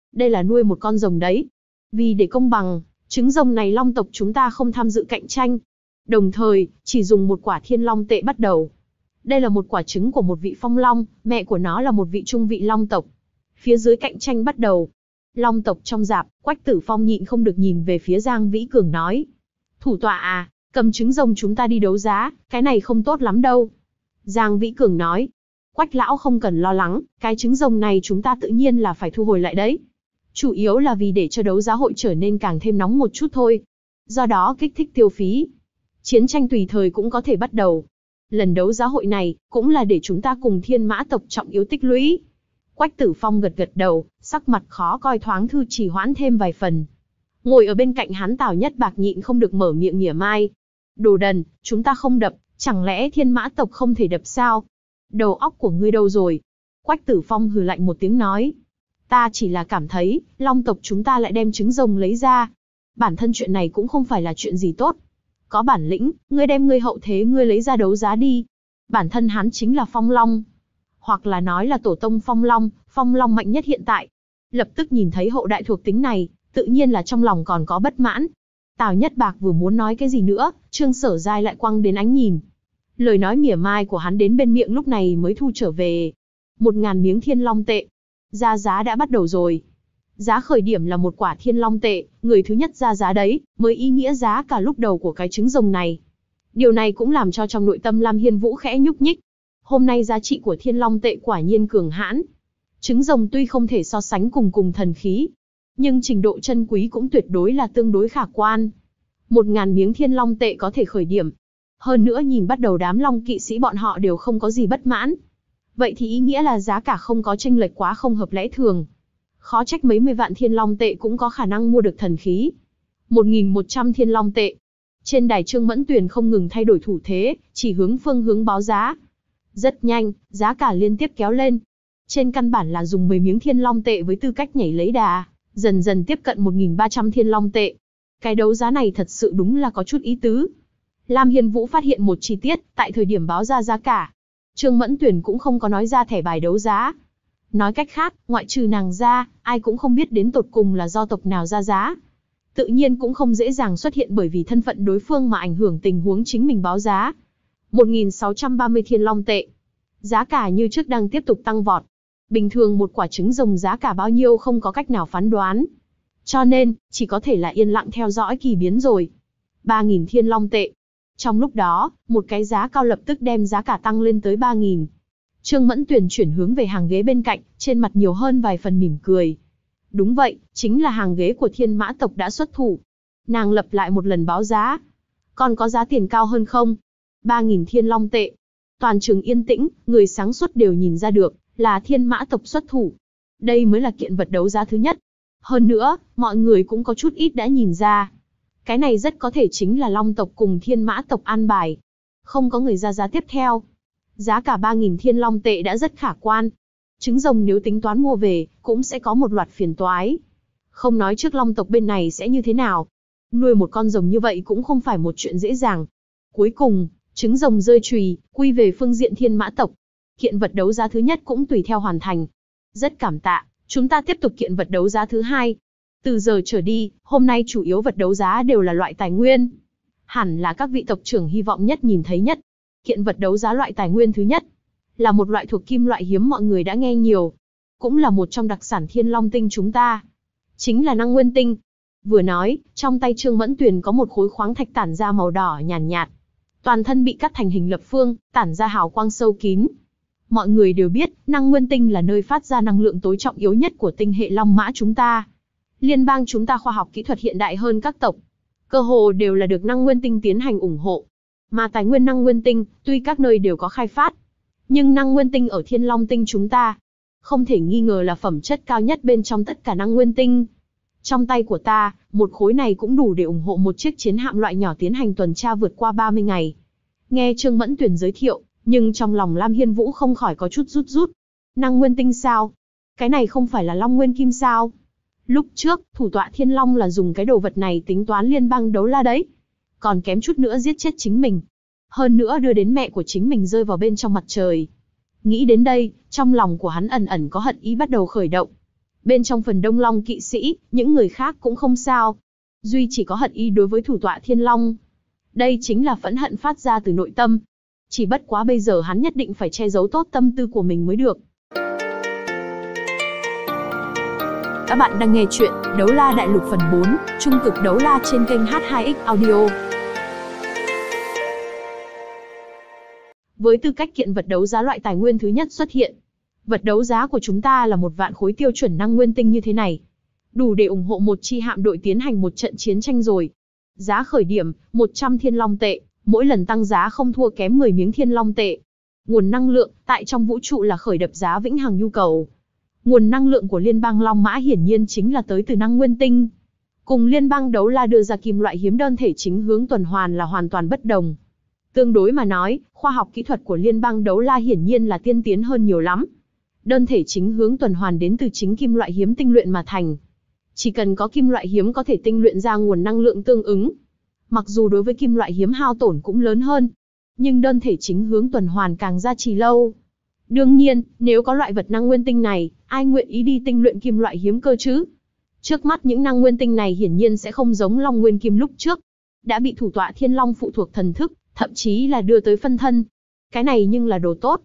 Đây là nuôi một con rồng đấy. Vì để công bằng, trứng rồng này long tộc chúng ta không tham dự cạnh tranh. Đồng thời, chỉ dùng một quả thiên long tệ bắt đầu. Đây là một quả trứng của một vị phong long, mẹ của nó là một vị trung vị long tộc. Phía dưới cạnh tranh bắt đầu. Long tộc trong rạp, Quách Tử Phong nhịn không được nhìn về phía Giang Vĩ Cường nói. Thủ tọa à, cầm trứng rồng chúng ta đi đấu giá, cái này không tốt lắm đâu. Giang Vĩ Cường nói. Quách lão không cần lo lắng, cái trứng rồng này chúng ta tự nhiên là phải thu hồi lại đấy. Chủ yếu là vì để cho đấu giá hội trở nên càng thêm nóng một chút thôi. Do đó kích thích tiêu phí. Chiến tranh tùy thời cũng có thể bắt đầu. Lần đấu giá hội này, cũng là để chúng ta cùng Thiên Mã tộc trọng yếu tích lũy. Quách Tử Phong gật gật đầu, sắc mặt khó coi thoáng thư trì hoãn thêm vài phần. Ngồi ở bên cạnh hắn Tào Nhất Bạc nhịn không được mở miệng mỉa mai. Đồ đần, chúng ta không đập, chẳng lẽ Thiên Mã tộc không thể đập sao? Đầu óc của ngươi đâu rồi? Quách Tử Phong hừ lạnh một tiếng nói. Ta chỉ là cảm thấy, long tộc chúng ta lại đem trứng rồng lấy ra. Bản thân chuyện này cũng không phải là chuyện gì tốt. Có bản lĩnh, ngươi đem ngươi hậu thế ngươi lấy ra đấu giá đi. Bản thân hắn chính là Phong Long. Hoặc là nói là tổ tông Phong Long mạnh nhất hiện tại. Lập tức nhìn thấy hậu đại thuộc tính này, tự nhiên là trong lòng còn có bất mãn. Tào Nhất Bạc vừa muốn nói cái gì nữa, Trương Sở Giai lại quăng đến ánh nhìn. Lời nói mỉa mai của hắn đến bên miệng lúc này mới thu trở về. 1000 miếng thiên long tệ. Ra giá đã bắt đầu rồi. Giá khởi điểm là một quả thiên long tệ, người thứ nhất ra giá đấy, mới ý nghĩa giá cả lúc đầu của cái trứng rồng này. Điều này cũng làm cho trong nội tâm Lam Hiên Vũ khẽ nhúc nhích. Hôm nay giá trị của thiên long tệ quả nhiên cường hãn. Trứng rồng tuy không thể so sánh cùng thần khí, nhưng trình độ chân quý cũng tuyệt đối là tương đối khả quan. 1000 miếng thiên long tệ có thể khởi điểm. Hơn nữa nhìn bắt đầu đám long kỵ sĩ bọn họ đều không có gì bất mãn. Vậy thì ý nghĩa là giá cả không có chênh lệch quá không hợp lẽ thường. Khó trách mấy mươi vạn thiên long tệ cũng có khả năng mua được thần khí. 1100 thiên long tệ. Trên đài Trương Mẫn Tuyền không ngừng thay đổi thủ thế, chỉ hướng phương hướng báo giá. Rất nhanh, giá cả liên tiếp kéo lên. Trên căn bản là dùng 10 miếng thiên long tệ với tư cách nhảy lấy đà, dần dần tiếp cận 1300 thiên long tệ. Cái đấu giá này thật sự đúng là có chút ý tứ. Lam Hiên Vũ phát hiện một chi tiết, tại thời điểm báo ra giá cả, Trương Mẫn Tuyền cũng không có nói ra thẻ bài đấu giá. Nói cách khác, ngoại trừ nàng ra, ai cũng không biết đến tột cùng là do tộc nào ra giá. Tự nhiên cũng không dễ dàng xuất hiện bởi vì thân phận đối phương mà ảnh hưởng tình huống chính mình báo giá. 1630 thiên long tệ. Giá cả như trước đang tiếp tục tăng vọt. Bình thường một quả trứng rồng giá cả bao nhiêu không có cách nào phán đoán. Cho nên, chỉ có thể là yên lặng theo dõi kỳ biến rồi. 3000 thiên long tệ. Trong lúc đó, một cái giá cao lập tức đem giá cả tăng lên tới 3000. Trương Mẫn Tuyền chuyển hướng về hàng ghế bên cạnh, trên mặt nhiều hơn vài phần mỉm cười. Đúng vậy, chính là hàng ghế của Thiên Mã tộc đã xuất thủ. Nàng lập lại một lần báo giá. Còn có giá tiền cao hơn không? 3000 thiên long tệ. Toàn trường yên tĩnh, người sáng suốt đều nhìn ra được, là Thiên Mã tộc xuất thủ. Đây mới là kiện vật đấu giá thứ nhất. Hơn nữa, mọi người cũng có chút ít đã nhìn ra. Cái này rất có thể chính là Long tộc cùng Thiên Mã tộc an bài. Không có người ra giá tiếp theo. Giá cả 3000 thiên long tệ đã rất khả quan. Trứng rồng nếu tính toán mua về, cũng sẽ có một loạt phiền toái. Không nói trước Long tộc bên này sẽ như thế nào. Nuôi một con rồng như vậy cũng không phải một chuyện dễ dàng. Cuối cùng, trứng rồng rơi chùy, quy về phương diện Thiên Mã tộc. Kiện vật đấu giá thứ nhất cũng tùy theo hoàn thành. Rất cảm tạ, chúng ta tiếp tục kiện vật đấu giá thứ hai. Từ giờ trở đi, hôm nay chủ yếu vật đấu giá đều là loại tài nguyên. Hẳn là các vị tộc trưởng hy vọng nhất nhìn thấy nhất. Kiện vật đấu giá loại tài nguyên thứ nhất, là một loại thuộc kim loại hiếm mọi người đã nghe nhiều. Cũng là một trong đặc sản Thiên Long tinh chúng ta. Chính là năng nguyên tinh. Vừa nói, trong tay Trương Mẫn Tuyền có một khối khoáng thạch tản ra màu đỏ nhàn nhạt. Toàn thân bị cắt thành hình lập phương, tản ra hào quang sâu kín. Mọi người đều biết, năng nguyên tinh là nơi phát ra năng lượng tối trọng yếu nhất của tinh hệ Long Mã chúng ta. Liên bang chúng ta khoa học kỹ thuật hiện đại hơn các tộc. Cơ hồ đều là được năng nguyên tinh tiến hành ủng hộ. Mà tài nguyên năng nguyên tinh, tuy các nơi đều có khai phát, nhưng năng nguyên tinh ở Thiên Long tinh chúng ta, không thể nghi ngờ là phẩm chất cao nhất bên trong tất cả năng nguyên tinh. Trong tay của ta, một khối này cũng đủ để ủng hộ một chiếc chiến hạm loại nhỏ tiến hành tuần tra vượt qua 30 ngày. Nghe Trương Mẫn Tuyền giới thiệu, nhưng trong lòng Lam Hiên Vũ không khỏi có chút rút rút. Năng nguyên tinh sao? Cái này không phải là Long Nguyên Kim sao? Lúc trước, thủ tọa Thiên Long là dùng cái đồ vật này tính toán liên bang đấu la đấy. Còn kém chút nữa giết chết chính mình. Hơn nữa đưa đến mẹ của chính mình rơi vào bên trong mặt trời. Nghĩ đến đây, trong lòng của hắn ẩn ẩn có hận ý bắt đầu khởi động. Bên trong phần đông long kỵ sĩ, những người khác cũng không sao. Duy chỉ có hận ý đối với thủ tọa Thiên Long. Đây chính là phẫn hận phát ra từ nội tâm. Chỉ bất quá bây giờ hắn nhất định phải che giấu tốt tâm tư của mình mới được. Các bạn đang nghe chuyện Đấu La Đại Lục phần 4, Trung cực đấu la trên kênh H2X Audio. Với tư cách kiện vật đấu giá loại tài nguyên thứ nhất xuất hiện, vật đấu giá của chúng ta là 1 vạn khối tiêu chuẩn năng nguyên tinh như thế này. Đủ để ủng hộ một chi hạm đội tiến hành một trận chiến tranh rồi. Giá khởi điểm, 100 thiên long tệ, mỗi lần tăng giá không thua kém 10 miếng thiên long tệ. Nguồn năng lượng, tại trong vũ trụ là khởi đập giá vĩnh hằng nhu cầu. Nguồn năng lượng của Liên bang Long Mã hiển nhiên chính là tới từ năng nguyên tinh. Cùng Liên bang Đấu La đưa ra kim loại hiếm đơn thể chính hướng tuần hoàn là hoàn toàn bất đồng. Tương đối mà nói, khoa học kỹ thuật của Liên bang Đấu La hiển nhiên là tiên tiến hơn nhiều lắm. Đơn thể chính hướng tuần hoàn đến từ chính kim loại hiếm tinh luyện mà thành. Chỉ cần có kim loại hiếm có thể tinh luyện ra nguồn năng lượng tương ứng. Mặc dù đối với kim loại hiếm hao tổn cũng lớn hơn, nhưng đơn thể chính hướng tuần hoàn càng gia trì lâu. Đương nhiên, nếu có loại vật năng nguyên tinh này, ai nguyện ý đi tinh luyện kim loại hiếm cơ chứ? Trước mắt những năng nguyên tinh này hiển nhiên sẽ không giống Long Nguyên Kim lúc trước. Đã bị thủ tọa Thiên Long phụ thuộc thần thức, thậm chí là đưa tới phân thân. Cái này nhưng là đồ tốt.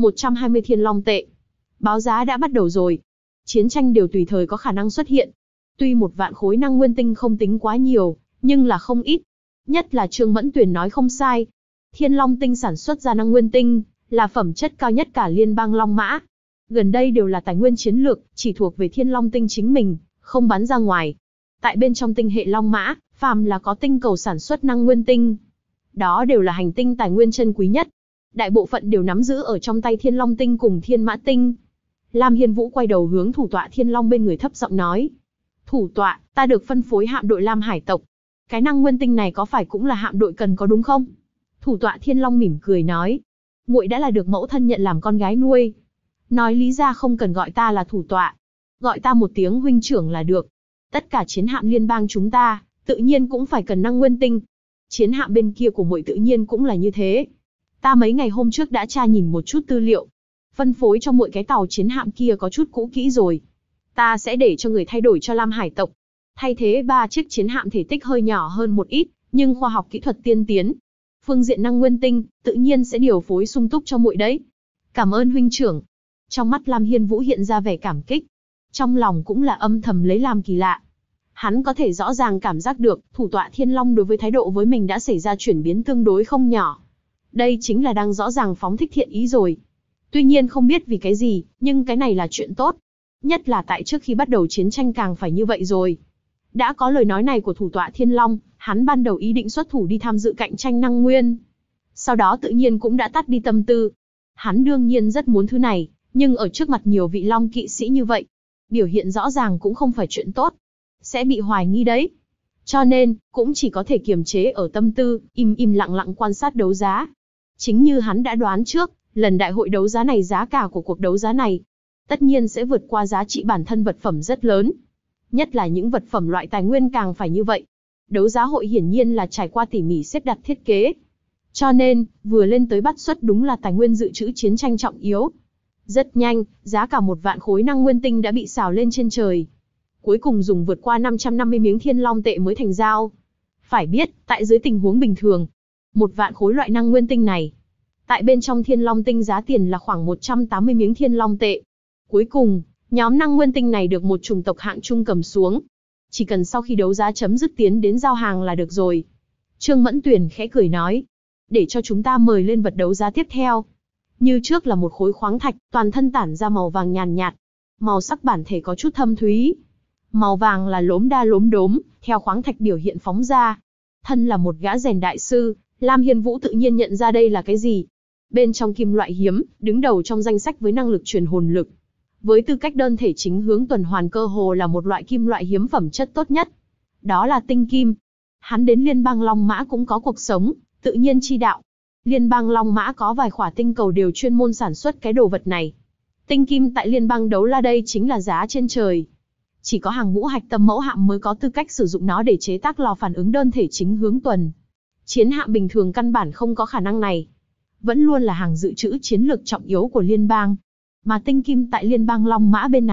120 thiên long tệ. Báo giá đã bắt đầu rồi. Chiến tranh đều tùy thời có khả năng xuất hiện. Tuy 1 vạn khối năng nguyên tinh không tính quá nhiều, nhưng là không ít. Nhất là Trương Mẫn Tuyền nói không sai. Thiên Long tinh sản xuất ra năng nguyên tinh, là phẩm chất cao nhất cả Liên bang Long Mã. Gần đây đều là tài nguyên chiến lược, chỉ thuộc về Thiên Long tinh chính mình, không bán ra ngoài. Tại bên trong tinh hệ Long Mã, phàm là có tinh cầu sản xuất năng nguyên tinh. Đó đều là hành tinh tài nguyên chân quý nhất. Đại bộ phận đều nắm giữ ở trong tay Thiên Long tinh cùng Thiên Mã tinh. Lam Hiên Vũ quay đầu hướng thủ tọa Thiên Long bên người thấp giọng nói. Thủ tọa, ta được phân phối hạm đội Lam Hải tộc. Cái năng nguyên tinh này có phải cũng là hạm đội cần có đúng không? Thủ tọa Thiên Long mỉm cười nói. Muội đã là được mẫu thân nhận làm con gái nuôi. Nói lý ra không cần gọi ta là thủ tọa. Gọi ta một tiếng huynh trưởng là được. Tất cả chiến hạm liên bang chúng ta, tự nhiên cũng phải cần năng nguyên tinh. Chiến hạm bên kia của muội tự nhiên cũng là như thế. Ta mấy ngày hôm trước đã tra nhìn một chút tư liệu. Phân phối cho muội cái tàu chiến hạm kia có chút cũ kỹ rồi. Ta sẽ để cho người thay đổi cho Lam Hải tộc. Thay thế 3 chiếc chiến hạm thể tích hơi nhỏ hơn một ít, nhưng khoa học kỹ thuật tiên tiến. Phương diện năng nguyên tinh, tự nhiên sẽ điều phối sung túc cho muội đấy. Cảm ơn huynh trưởng. Trong mắt Lam Hiên Vũ hiện ra vẻ cảm kích. Trong lòng cũng là âm thầm lấy làm kỳ lạ. Hắn có thể rõ ràng cảm giác được, thủ tọa Thiên Long đối với thái độ với mình đã xảy ra chuyển biến tương đối không nhỏ. Đây chính là đang rõ ràng phóng thích thiện ý rồi. Tuy nhiên không biết vì cái gì, nhưng cái này là chuyện tốt. Nhất là tại trước khi bắt đầu chiến tranh càng phải như vậy rồi. Đã có lời nói này của thủ tọa Thiên Long, hắn ban đầu ý định xuất thủ đi tham dự cạnh tranh năng nguyên. Sau đó tự nhiên cũng đã tắt đi tâm tư. Hắn đương nhiên rất muốn thứ này, nhưng ở trước mặt nhiều vị long kỵ sĩ như vậy, biểu hiện rõ ràng cũng không phải chuyện tốt. Sẽ bị hoài nghi đấy. Cho nên, cũng chỉ có thể kiềm chế ở tâm tư, im lặng lặng quan sát đấu giá. Chính như hắn đã đoán trước, lần đại hội đấu giá này giá cả của cuộc đấu giá này, tất nhiên sẽ vượt qua giá trị bản thân vật phẩm rất lớn. Nhất là những vật phẩm loại tài nguyên càng phải như vậy. Đấu giá hội hiển nhiên là trải qua tỉ mỉ xếp đặt thiết kế. Cho nên, vừa lên tới bắt suất đúng là tài nguyên dự trữ chiến tranh trọng yếu. Rất nhanh, giá cả 1 vạn khối năng nguyên tinh đã bị xào lên trên trời. Cuối cùng dùng vượt qua 550 miếng thiên long tệ mới thành giao. Phải biết, tại dưới tình huống bình thường, 1 vạn khối loại năng nguyên tinh này, tại bên trong thiên long tinh giá tiền là khoảng 180 miếng thiên long tệ. Cuối cùng, nhóm năng nguyên tinh này được một chủng tộc hạng trung cầm xuống. Chỉ cần sau khi đấu giá chấm dứt tiến đến giao hàng là được rồi. Trương Mẫn Tuyền khẽ cười nói. Để cho chúng ta mời lên vật đấu giá tiếp theo. Như trước là một khối khoáng thạch, toàn thân tản ra màu vàng nhàn nhạt. Màu sắc bản thể có chút thâm thúy. Màu vàng là lốm đa lốm đốm, theo khoáng thạch biểu hiện phóng ra. Thân là một gã rèn đại sư, Lam Hiên Vũ tự nhiên nhận ra đây là cái gì. Bên trong kim loại hiếm, đứng đầu trong danh sách với năng lực truyền hồn lực. Với tư cách đơn thể chính hướng tuần hoàn cơ hồ là một loại kim loại hiếm phẩm chất tốt nhất. Đó là tinh kim. Hắn đến Liên bang Long Mã cũng có cuộc sống, tự nhiên chi đạo. Liên bang Long Mã có vài khỏa tinh cầu đều chuyên môn sản xuất cái đồ vật này. Tinh kim tại Liên bang Đấu La đây chính là giá trên trời. Chỉ có hàng ngũ hạch tâm mẫu hạm mới có tư cách sử dụng nó để chế tác lò phản ứng đơn thể chính hướng tuần. Chiến hạm bình thường căn bản không có khả năng này. Vẫn luôn là hàng dự trữ chiến lược trọng yếu của liên bang. Mà tinh kim tại Liên bang Long Mã bên này,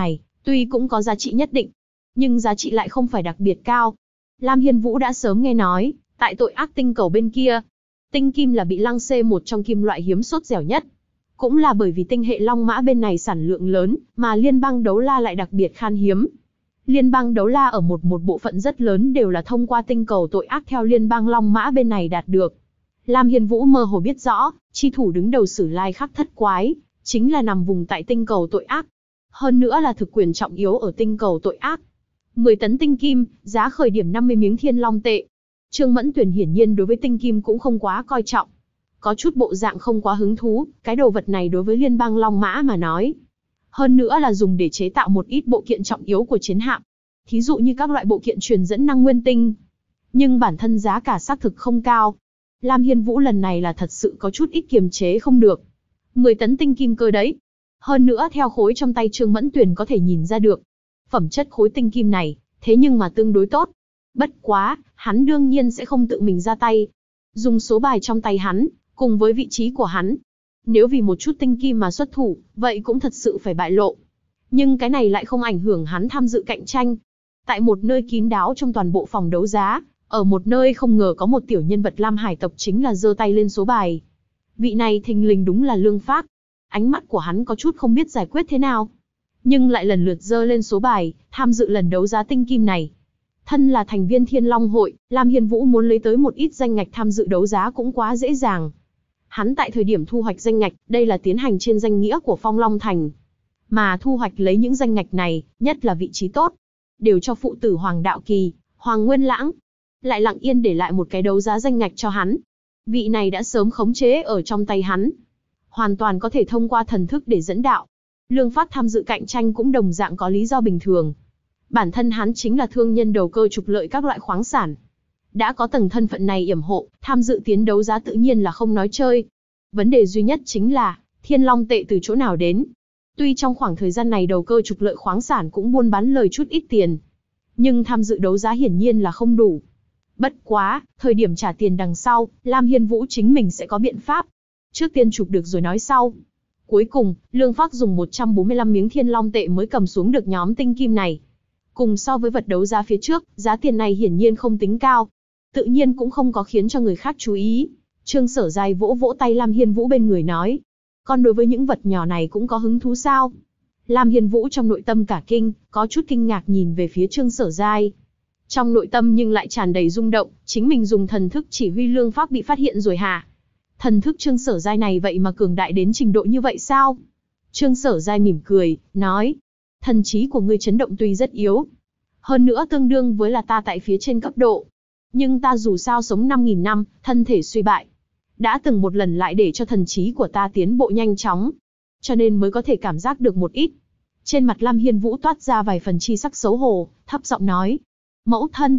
Tuy cũng có giá trị nhất định, nhưng giá trị lại không phải đặc biệt cao. Lam Hiên Vũ đã sớm nghe nói, tại tội ác tinh cầu bên kia, tinh kim là bị lăng xê một trong kim loại hiếm sốt dẻo nhất. Cũng là bởi vì tinh hệ Long Mã bên này sản lượng lớn, mà liên bang đấu la lại đặc biệt khan hiếm. Liên bang đấu la ở một bộ phận rất lớn đều là thông qua tinh cầu tội ác theo liên bang Long Mã bên này đạt được. Lam Hiên Vũ mơ hồ biết rõ, chi thủ đứng đầu Sử Lai Khắc Thất Quái, chính là nằm vùng tại tinh cầu tội ác. Hơn nữa là thực quyền trọng yếu ở tinh cầu tội ác. 10 tấn tinh kim, giá khởi điểm 50 miếng thiên long tệ. Trương Mẫn Tuyển hiển nhiên đối với tinh kim cũng không quá coi trọng. Có chút bộ dạng không quá hứng thú, cái đồ vật này đối với liên bang Long Mã mà nói. Hơn nữa là dùng để chế tạo một ít bộ kiện trọng yếu của chiến hạm. Thí dụ như các loại bộ kiện truyền dẫn năng nguyên tinh. Nhưng bản thân giá cả xác thực không cao. Lam Hiên Vũ lần này là thật sự có chút ít kiềm chế không được. 10 tấn tinh kim cơ đấy. Hơn nữa theo khối trong tay Trương Mẫn Tuyển có thể nhìn ra được. Phẩm chất khối tinh kim này, thế nhưng mà tương đối tốt. Bất quá, hắn đương nhiên sẽ không tự mình ra tay. Dùng số bài trong tay hắn, cùng với vị trí của hắn. Nếu vì một chút tinh kim mà xuất thủ, vậy cũng thật sự phải bại lộ. Nhưng cái này lại không ảnh hưởng hắn tham dự cạnh tranh. Tại một nơi kín đáo trong toàn bộ phòng đấu giá, ở một nơi không ngờ có một tiểu nhân vật Lam Hải tộc chính là giơ tay lên số bài. Vị này thình lình đúng là Lương Phác. Ánh mắt của hắn có chút không biết giải quyết thế nào. Nhưng lại lần lượt giơ lên số bài, tham dự lần đấu giá tinh kim này. Thân là thành viên Thiên Long Hội, Lam Hiên Vũ muốn lấy tới một ít danh ngạch tham dự đấu giá cũng quá dễ dàng. Hắn tại thời điểm thu hoạch danh ngạch, đây là tiến hành trên danh nghĩa của Phong Long Thành. Mà thu hoạch lấy những danh ngạch này, nhất là vị trí tốt, đều cho phụ tử Hoàng Đạo Kỳ, Hoàng Nguyên Lãng. Lại lặng yên để lại một cái đấu giá danh ngạch cho hắn. Vị này đã sớm khống chế ở trong tay hắn. Hoàn toàn có thể thông qua thần thức để dẫn đạo. Lương Phát tham dự cạnh tranh cũng đồng dạng có lý do bình thường. Bản thân hắn chính là thương nhân đầu cơ trục lợi các loại khoáng sản. Đã có tầng thân phận này yểm hộ, tham dự tiến đấu giá tự nhiên là không nói chơi. Vấn đề duy nhất chính là, thiên long tệ từ chỗ nào đến. Tuy trong khoảng thời gian này đầu cơ trục lợi khoáng sản cũng buôn bán lời chút ít tiền. Nhưng tham dự đấu giá hiển nhiên là không đủ. Bất quá, thời điểm trả tiền đằng sau, Lam Hiên Vũ chính mình sẽ có biện pháp. Trước tiên chụp được rồi nói sau. Cuối cùng, Lương Phác dùng 145 miếng thiên long tệ mới cầm xuống được nhóm tinh kim này. Cùng so với vật đấu giá phía trước, giá tiền này hiển nhiên không tính cao. Tự nhiên cũng không có khiến cho người khác chú ý. Trương Sở Giai vỗ vỗ tay Lam Hiên Vũ bên người nói. Con đối với những vật nhỏ này cũng có hứng thú sao? Lam Hiên Vũ trong nội tâm cả kinh, có chút kinh ngạc nhìn về phía Trương Sở Giai. Trong nội tâm nhưng lại tràn đầy rung động, chính mình dùng thần thức chỉ huy Lương Phác bị phát hiện rồi hả? Thần thức Trương Sở Giai này vậy mà cường đại đến trình độ như vậy sao? Trương Sở Giai mỉm cười, nói. Thần trí của ngươi chấn động tuy rất yếu. Hơn nữa tương đương với là ta tại phía trên cấp độ. Nhưng ta dù sao sống 5.000 năm, thân thể suy bại. Đã từng một lần lại để cho thần trí của ta tiến bộ nhanh chóng. Cho nên mới có thể cảm giác được một ít. Trên mặt Lam Hiên Vũ toát ra vài phần chi sắc xấu hổ, thấp giọng nói. Mẫu thân,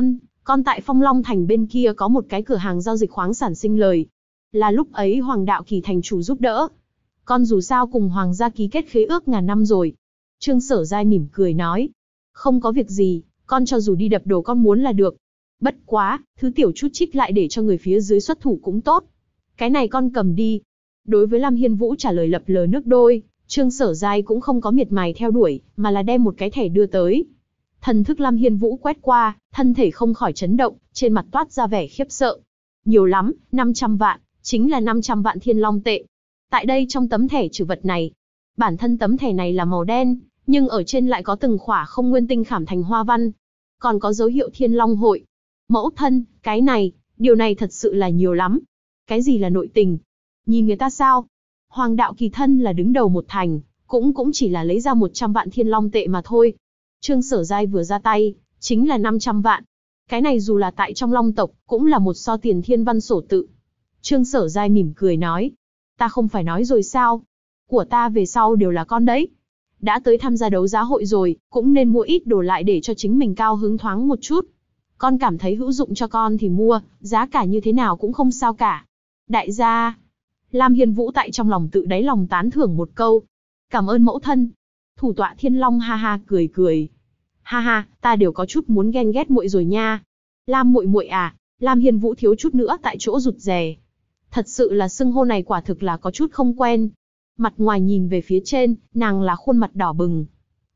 con tại Phong Long Thành bên kia có một cái cửa hàng giao dịch khoáng sản sinh lời. Là lúc ấy Hoàng Đạo Kỳ thành chủ giúp đỡ. Con dù sao cùng Hoàng gia ký kết khế ước ngàn năm rồi. Trương Sở Giai mỉm cười nói. Không có việc gì, con cho dù đi đập đồ con muốn là được. Bất quá, thứ tiểu chút chích lại để cho người phía dưới xuất thủ cũng tốt. Cái này con cầm đi. Đối với Lam Hiên Vũ trả lời lập lờ nước đôi, Trương Sở Giai cũng không có miệt mài theo đuổi, mà là đem một cái thẻ đưa tới. Thần thức Lam Hiên Vũ quét qua, thân thể không khỏi chấn động, trên mặt toát ra vẻ khiếp sợ. Nhiều lắm, 500 vạn, chính là 500 vạn thiên long tệ. Tại đây trong tấm thẻ trừ vật này, bản thân tấm thẻ này là màu đen, nhưng ở trên lại có từng khỏa không nguyên tinh khảm thành hoa văn. Còn có dấu hiệu Thiên Long Hội. Mẫu thân, cái này, điều này thật sự là nhiều lắm. Cái gì là nội tình? Nhìn người ta sao? Hoàng Đạo Kỳ thân là đứng đầu một thành, cũng chỉ là lấy ra 100 vạn thiên long tệ mà thôi. Trương Sở Giai vừa ra tay, chính là 500 vạn. Cái này dù là tại trong Long tộc, cũng là một so tiền thiên văn sổ tự. Trương Sở Giai mỉm cười nói. Ta không phải nói rồi sao? Của ta về sau đều là con đấy. Đã tới tham gia đấu giá hội rồi, cũng nên mua ít đồ lại để cho chính mình cao hứng thoáng một chút. Con cảm thấy hữu dụng cho con thì mua, giá cả như thế nào cũng không sao cả. Đại gia, Lam Hiên Vũ tại trong lòng tự đáy lòng tán thưởng một câu. Cảm ơn mẫu thân. Thủ tọa Thiên Long ha ha cười cười. Ha ha, ta đều có chút muốn ghen ghét muội rồi nha. Lam muội muội à? Lam Hiên Vũ thiếu chút nữa tại chỗ rụt rè. Thật sự là xưng hô này quả thực là có chút không quen. Mặt ngoài nhìn về phía trên, nàng là khuôn mặt đỏ bừng.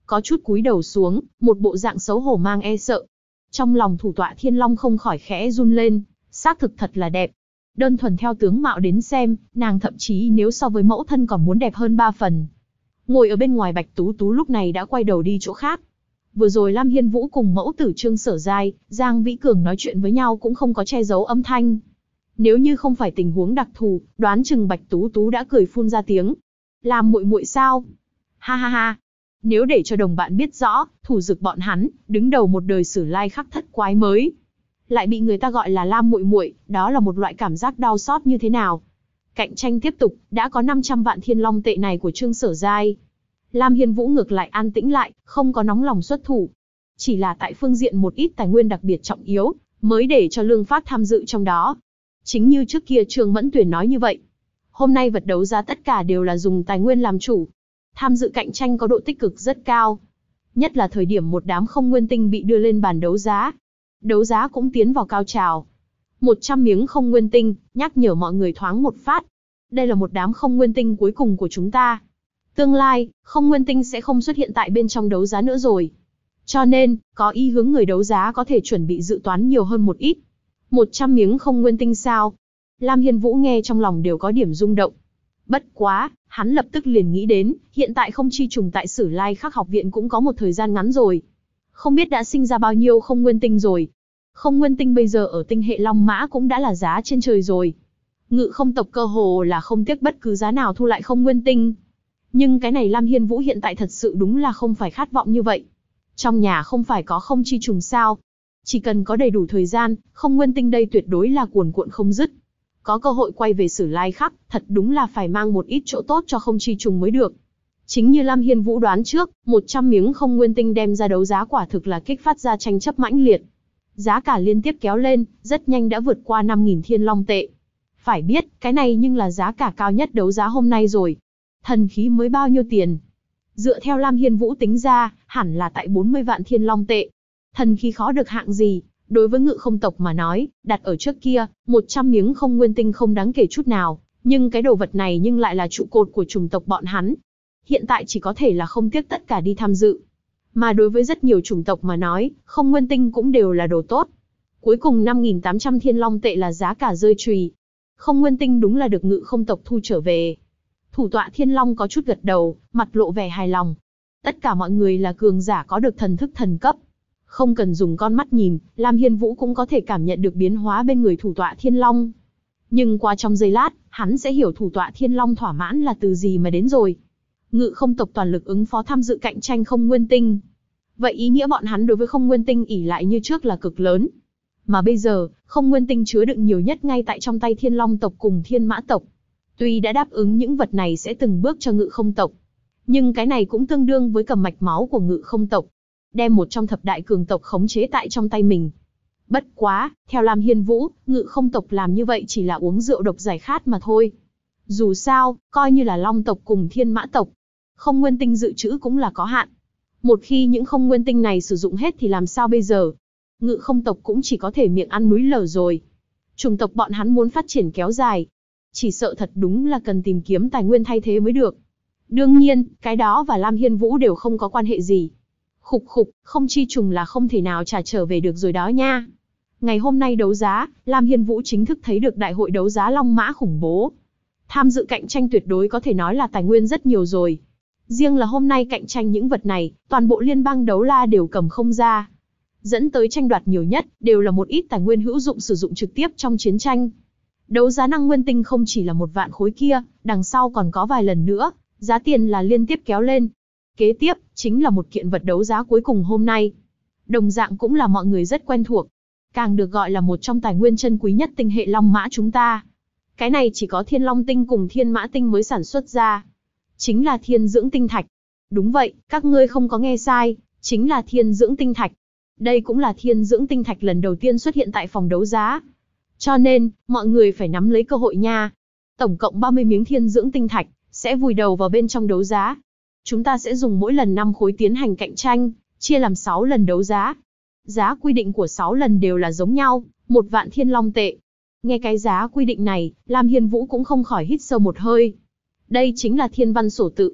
có chút cúi đầu xuống, một bộ dạng xấu hổ mang e sợ. Trong lòng thủ tọa Thiên Long không khỏi khẽ run lên, xác thực thật là đẹp. Đơn thuần theo tướng mạo đến xem, nàng thậm chí nếu so với mẫu thân còn muốn đẹp hơn 3 phần. Ngồi ở bên ngoài Bạch Tú Tú lúc này đã quay đầu đi chỗ khác. Vừa rồi Lam Hiên Vũ cùng mẫu tử Trương Sở Giai, Giang Vĩ Cường nói chuyện với nhau cũng không có che giấu âm thanh. Nếu như không phải tình huống đặc thù, đoán chừng Bạch Tú Tú đã cười phun ra tiếng. Làm muội muội sao? Ha ha ha. Nếu để cho đồng bạn biết rõ, thủ dực bọn hắn, đứng đầu một đời sử lai khắc thất quái mới. Lại bị người ta gọi là Lam muội muội, đó là một loại cảm giác đau xót như thế nào? Cạnh tranh tiếp tục, đã có 500 vạn thiên long tệ này của Trương Sở Giai. Lam Hiên Vũ ngược lại an tĩnh lại, không có nóng lòng xuất thủ. Chỉ là tại phương diện một ít tài nguyên đặc biệt trọng yếu, mới để cho Lương Phác tham dự trong đó. Chính như trước kia Trương Mẫn Tuyển nói như vậy. Hôm nay vật đấu giá tất cả đều là dùng tài nguyên làm chủ. Tham dự cạnh tranh có độ tích cực rất cao. Nhất là thời điểm một đám không nguyên tinh bị đưa lên bàn đấu giá. Đấu giá cũng tiến vào cao trào. 100 miếng không nguyên tinh, nhắc nhở mọi người thoáng một phát. Đây là một đám không nguyên tinh cuối cùng của chúng ta. Tương lai, không nguyên tinh sẽ không xuất hiện tại bên trong đấu giá nữa rồi. Cho nên, có ý hướng người đấu giá có thể chuẩn bị dự toán nhiều hơn một ít. 100 miếng không nguyên tinh sao? Lam Hiên Vũ nghe trong lòng đều có điểm rung động. Bất quá, hắn lập tức liền nghĩ đến, hiện tại không chi trùng tại Sử Lai Khắc học viện cũng có một thời gian ngắn rồi. Không biết đã sinh ra bao nhiêu không nguyên tinh rồi. Không nguyên tinh bây giờ ở tinh hệ Long Mã cũng đã là giá trên trời rồi. Ngự không tộc cơ hồ là không tiếc bất cứ giá nào thu lại không nguyên tinh. Nhưng cái này Lam Hiên Vũ hiện tại thật sự đúng là không phải khát vọng như vậy. Trong nhà không phải có không chi trùng sao? Chỉ cần có đầy đủ thời gian, không nguyên tinh đây tuyệt đối là cuồn cuộn không dứt. Có cơ hội quay về Sử Lai Khắc, thật đúng là phải mang một ít chỗ tốt cho không chi trùng mới được. Chính như Lam Hiên Vũ đoán trước, 100 miếng không nguyên tinh đem ra đấu giá quả thực là kích phát ra tranh chấp mãnh liệt. Giá cả liên tiếp kéo lên, rất nhanh đã vượt qua 5.000 thiên long tệ. Phải biết, cái này nhưng là giá cả cao nhất đấu giá hôm nay rồi. Thần khí mới bao nhiêu tiền? Dựa theo Lam Hiên Vũ tính ra, hẳn là tại 40 vạn thiên long tệ. Thần khí khó được hạng gì? Đối với ngự không tộc mà nói, đặt ở trước kia, 100 miếng không nguyên tinh không đáng kể chút nào. Nhưng cái đồ vật này nhưng lại là trụ cột của chủng tộc bọn hắn. Hiện tại chỉ có thể là không tiếc tất cả đi tham dự. Mà đối với rất nhiều chủng tộc mà nói, không nguyên tinh cũng đều là đồ tốt. Cuối cùng 5.800 thiên long tệ là giá cả rơi chùy. Không nguyên tinh đúng là được ngự không tộc thu trở về. Thủ tọa Thiên Long có chút gật đầu, mặt lộ vẻ hài lòng. Tất cả mọi người là cường giả có được thần thức thần cấp. Không cần dùng con mắt nhìn, Lam Hiên Vũ cũng có thể cảm nhận được biến hóa bên người thủ tọa Thiên Long. Nhưng qua trong giây lát, hắn sẽ hiểu thủ tọa Thiên Long thỏa mãn là từ gì mà đến rồi. Ngự không tộc toàn lực ứng phó tham dự cạnh tranh không nguyên tinh. Vậy ý nghĩa bọn hắn đối với không nguyên tinh ỷ lại như trước là cực lớn. Mà bây giờ, không nguyên tinh chứa đựng nhiều nhất ngay tại trong tay Thiên Long tộc cùng Thiên Mã tộc. Tuy đã đáp ứng những vật này sẽ từng bước cho ngự không tộc, nhưng cái này cũng tương đương với cầm mạch máu của ngự không tộc, đem một trong thập đại cường tộc khống chế tại trong tay mình. Bất quá, theo Lam Hiên Vũ, ngự không tộc làm như vậy chỉ là uống rượu độc giải khát mà thôi. Dù sao, coi như là Long tộc cùng Thiên Mã tộc, không nguyên tinh dự trữ cũng là có hạn. Một khi những không nguyên tinh này sử dụng hết thì làm sao bây giờ? Ngự không tộc cũng chỉ có thể miệng ăn núi lở rồi. Chủng tộc bọn hắn muốn phát triển kéo dài, chỉ sợ thật đúng là cần tìm kiếm tài nguyên thay thế mới được. Đương nhiên, cái đó và Lam Hiên Vũ đều không có quan hệ gì. Khục khục, không chi trùng là không thể nào trả trở về được rồi đó nha. Ngày hôm nay đấu giá, Lam Hiên Vũ chính thức thấy được đại hội đấu giá Long Mã khủng bố. Tham dự cạnh tranh tuyệt đối có thể nói là tài nguyên rất nhiều rồi. Riêng là hôm nay cạnh tranh những vật này, toàn bộ liên bang đấu la đều cầm không ra. Dẫn tới tranh đoạt nhiều nhất, đều là một ít tài nguyên hữu dụng sử dụng trực tiếp trong chiến tranh. Đấu giá năng nguyên tinh không chỉ là 1 vạn khối kia, đằng sau còn có vài lần nữa, giá tiền là liên tiếp kéo lên. Kế tiếp, chính là một kiện vật đấu giá cuối cùng hôm nay. Đồng dạng cũng là mọi người rất quen thuộc. Càng được gọi là một trong tài nguyên chân quý nhất tinh hệ Long Mã chúng ta. Cái này chỉ có Thiên Long tinh cùng Thiên Mã tinh mới sản xuất ra. Chính là Thiên Dưỡng Tinh Thạch. Đúng vậy, các ngươi không có nghe sai, chính là Thiên Dưỡng Tinh Thạch. Đây cũng là Thiên Dưỡng Tinh Thạch lần đầu tiên xuất hiện tại phòng đấu giá. Cho nên, mọi người phải nắm lấy cơ hội nha. Tổng cộng 30 miếng Thiên Dưỡng Tinh Thạch, sẽ vùi đầu vào bên trong đấu giá. Chúng ta sẽ dùng mỗi lần 5 khối tiến hành cạnh tranh, chia làm 6 lần đấu giá. Giá quy định của 6 lần đều là giống nhau, 1 vạn thiên long tệ. Nghe cái giá quy định này, Lam Hiên Vũ cũng không khỏi hít sâu một hơi. Đây chính là thiên văn sổ tự.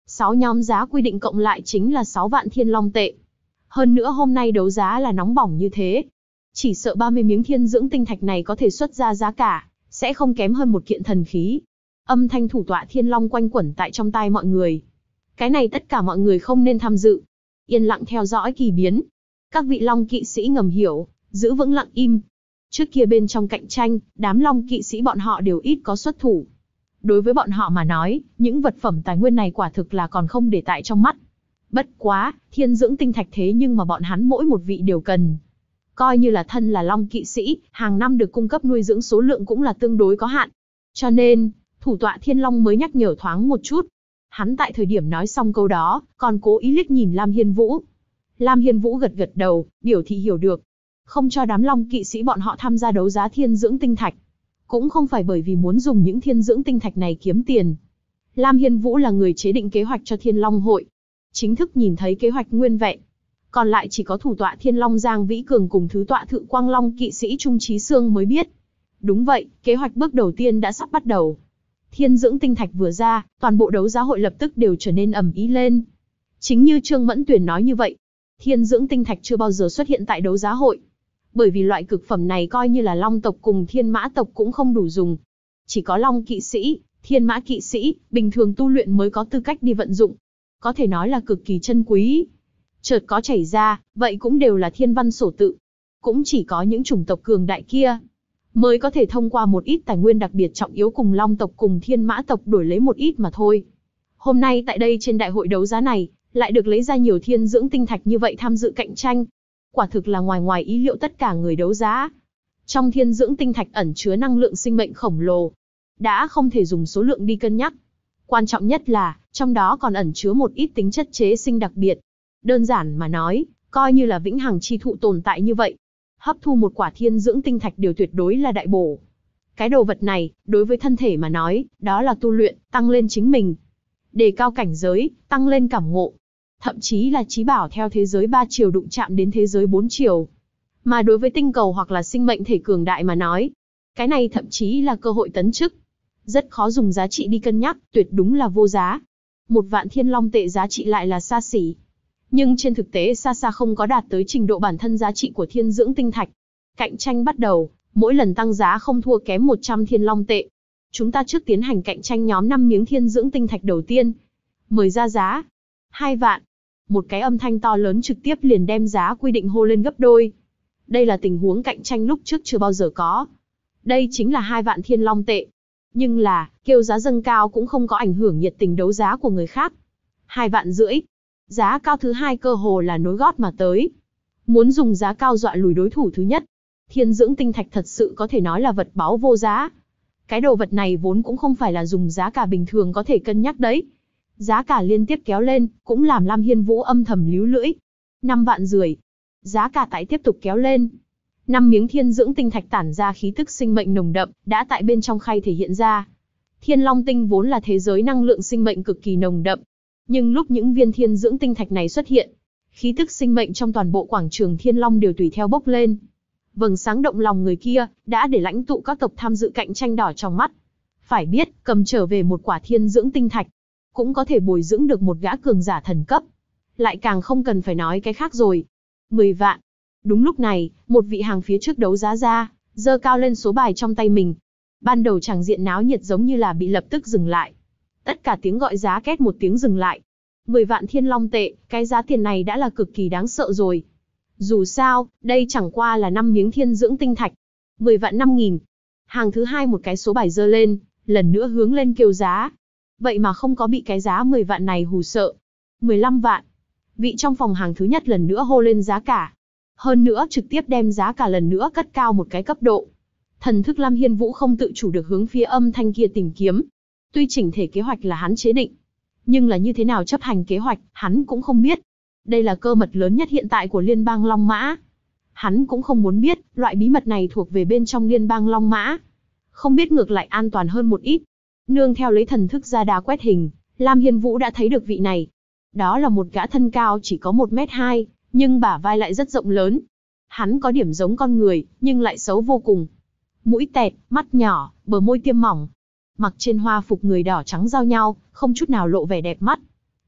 6 nhóm giá quy định cộng lại chính là 6 vạn thiên long tệ. Hơn nữa hôm nay đấu giá là nóng bỏng như thế. Chỉ sợ 30 miếng thiên dưỡng tinh thạch này có thể xuất ra giá cả, sẽ không kém hơn một kiện thần khí. Âm thanh thủ tọa thiên long quanh quẩn tại trong tai mọi người. Cái này tất cả mọi người không nên tham dự. Yên lặng theo dõi kỳ biến. Các vị long kỵ sĩ ngầm hiểu, giữ vững lặng im. Trước kia bên trong cạnh tranh, đám long kỵ sĩ bọn họ đều ít có xuất thủ. Đối với bọn họ mà nói, những vật phẩm tài nguyên này quả thực là còn không để tại trong mắt. Bất quá, thiên dưỡng tinh thạch thế nhưng mà bọn hắn mỗi một vị đều cần. Coi như là thân là long kỵ sĩ, hàng năm được cung cấp nuôi dưỡng số lượng cũng là tương đối có hạn. Cho nên, thủ tọa thiên long mới nhắc nhở thoáng một chút. Hắn tại thời điểm nói xong câu đó, còn cố ý liếc nhìn Lam Hiên Vũ. Lam Hiên Vũ gật gật đầu, biểu thị hiểu được. Không cho đám long kỵ sĩ bọn họ tham gia đấu giá thiên dưỡng tinh thạch. Cũng không phải bởi vì muốn dùng những thiên dưỡng tinh thạch này kiếm tiền. Lam Hiên Vũ là người chế định kế hoạch cho Thiên Long hội. Chính thức nhìn thấy kế hoạch nguyên vẹn. Còn lại chỉ có thủ tọa Thiên Long Giang Vĩ Cường cùng thứ tọa Thự Quang Long kỵ sĩ Trung Chí Sương mới biết. Đúng vậy, kế hoạch bước đầu tiên đã sắp bắt đầu. Thiên dưỡng tinh thạch vừa ra, toàn bộ đấu giá hội lập tức đều trở nên ầm ĩ lên. Chính như Trương Mẫn Tuyền nói như vậy, thiên dưỡng tinh thạch chưa bao giờ xuất hiện tại đấu giá hội. Bởi vì loại cực phẩm này coi như là long tộc cùng thiên mã tộc cũng không đủ dùng. Chỉ có long kỵ sĩ, thiên mã kỵ sĩ, bình thường tu luyện mới có tư cách đi vận dụng. Có thể nói là cực kỳ chân quý. Chợt có chảy ra, vậy cũng đều là thiên văn sổ tự. Cũng chỉ có những chủng tộc cường đại kia mới có thể thông qua một ít tài nguyên đặc biệt trọng yếu cùng long tộc cùng thiên mã tộc đổi lấy một ít mà thôi. Hôm nay tại đây trên đại hội đấu giá này, lại được lấy ra nhiều thiên dưỡng tinh thạch như vậy tham dự cạnh tranh. Quả thực là ngoài ý liệu tất cả người đấu giá. Trong thiên dưỡng tinh thạch ẩn chứa năng lượng sinh mệnh khổng lồ. Đã không thể dùng số lượng đi cân nhắc. Quan trọng nhất là, trong đó còn ẩn chứa một ít tính chất chế sinh đặc biệt. Đơn giản mà nói, coi như là vĩnh hằng chi thụ tồn tại như vậy. Hấp thu một quả thiên dưỡng tinh thạch đều tuyệt đối là đại bổ. Cái đồ vật này, đối với thân thể mà nói, đó là tu luyện, tăng lên chính mình. Đề cao cảnh giới, tăng lên cảm ngộ. Thậm chí là chí bảo theo thế giới 3 chiều đụng chạm đến thế giới 4 chiều. Mà đối với tinh cầu hoặc là sinh mệnh thể cường đại mà nói, cái này thậm chí là cơ hội tấn chức. Rất khó dùng giá trị đi cân nhắc, tuyệt đúng là vô giá. 1 vạn thiên long tệ giá trị lại là xa xỉ. Nhưng trên thực tế xa xa không có đạt tới trình độ bản thân giá trị của thiên dưỡng tinh thạch. Cạnh tranh bắt đầu, mỗi lần tăng giá không thua kém 100 thiên long tệ. Chúng ta trước tiến hành cạnh tranh nhóm 5 miếng thiên dưỡng tinh thạch đầu tiên. Mời ra giá. 2 vạn. Một cái âm thanh to lớn trực tiếp liền đem giá quy định hô lên gấp đôi. Đây là tình huống cạnh tranh lúc trước chưa bao giờ có. Đây chính là 2 vạn thiên long tệ. Nhưng là, kêu giá dâng cao cũng không có ảnh hưởng nhiệt tình đấu giá của người khác. 2 vạn rưỡi. Giá cao thứ hai cơ hồ là nối gót mà tới. Muốn dùng giá cao dọa lùi đối thủ thứ nhất. Thiên dưỡng tinh thạch thật sự có thể nói là vật báu vô giá. Cái đồ vật này vốn cũng không phải là dùng giá cả bình thường có thể cân nhắc đấy. Giá cả liên tiếp kéo lên, cũng làm Lam Hiên Vũ âm thầm líu lưỡi. 5 vạn rưỡi. Giá cả tái tiếp tục kéo lên. 5 miếng thiên dưỡng tinh thạch tản ra khí tức sinh mệnh nồng đậm, đã tại bên trong khay thể hiện ra. Thiên Long tinh vốn là thế giới năng lượng sinh mệnh cực kỳ nồng đậm. Nhưng lúc những viên thiên dưỡng tinh thạch này xuất hiện, khí tức sinh mệnh trong toàn bộ quảng trường Thiên Long đều tùy theo bốc lên. Vầng sáng động lòng người kia, đã để lãnh tụ các tộc tham dự cạnh tranh đỏ trong mắt. Phải biết, cầm trở về một quả thiên dưỡng tinh thạch, cũng có thể bồi dưỡng được một gã cường giả thần cấp. Lại càng không cần phải nói cái khác rồi. 10 vạn. Đúng lúc này, một vị hàng phía trước đấu giá ra, giơ cao lên số bài trong tay mình. Ban đầu tràng diện náo nhiệt giống như là bị lập tức dừng lại. Tất cả tiếng gọi giá két một tiếng dừng lại. 10 vạn thiên long tệ, cái giá tiền này đã là cực kỳ đáng sợ rồi. Dù sao, đây chẳng qua là 5 miếng thiên dưỡng tinh thạch. 10 vạn 5.000. Hàng thứ hai một cái số bài giơ lên, lần nữa hướng lên kêu giá. Vậy mà không có bị cái giá 10 vạn này hù sợ. 15 vạn. Vị trong phòng hàng thứ nhất lần nữa hô lên giá cả. Hơn nữa trực tiếp đem giá cả lần nữa cất cao một cái cấp độ. Thần thức Lam Hiên Vũ không tự chủ được hướng phía âm thanh kia tìm kiếm. Tuy chỉnh thể kế hoạch là hắn chế định, nhưng là như thế nào chấp hành kế hoạch, hắn cũng không biết. Đây là cơ mật lớn nhất hiện tại của Liên bang Long Mã. Hắn cũng không muốn biết, loại bí mật này thuộc về bên trong Liên bang Long Mã. Không biết ngược lại an toàn hơn một ít. Nương theo lấy thần thức ra đá quét hình, Lam Hiên Vũ đã thấy được vị này. Đó là một gã thân cao chỉ có 1m2, nhưng bả vai lại rất rộng lớn. Hắn có điểm giống con người, nhưng lại xấu vô cùng. Mũi tẹt, mắt nhỏ, bờ môi tiêm mỏng. Mặc trên hoa phục người đỏ trắng giao nhau, không chút nào lộ vẻ đẹp mắt.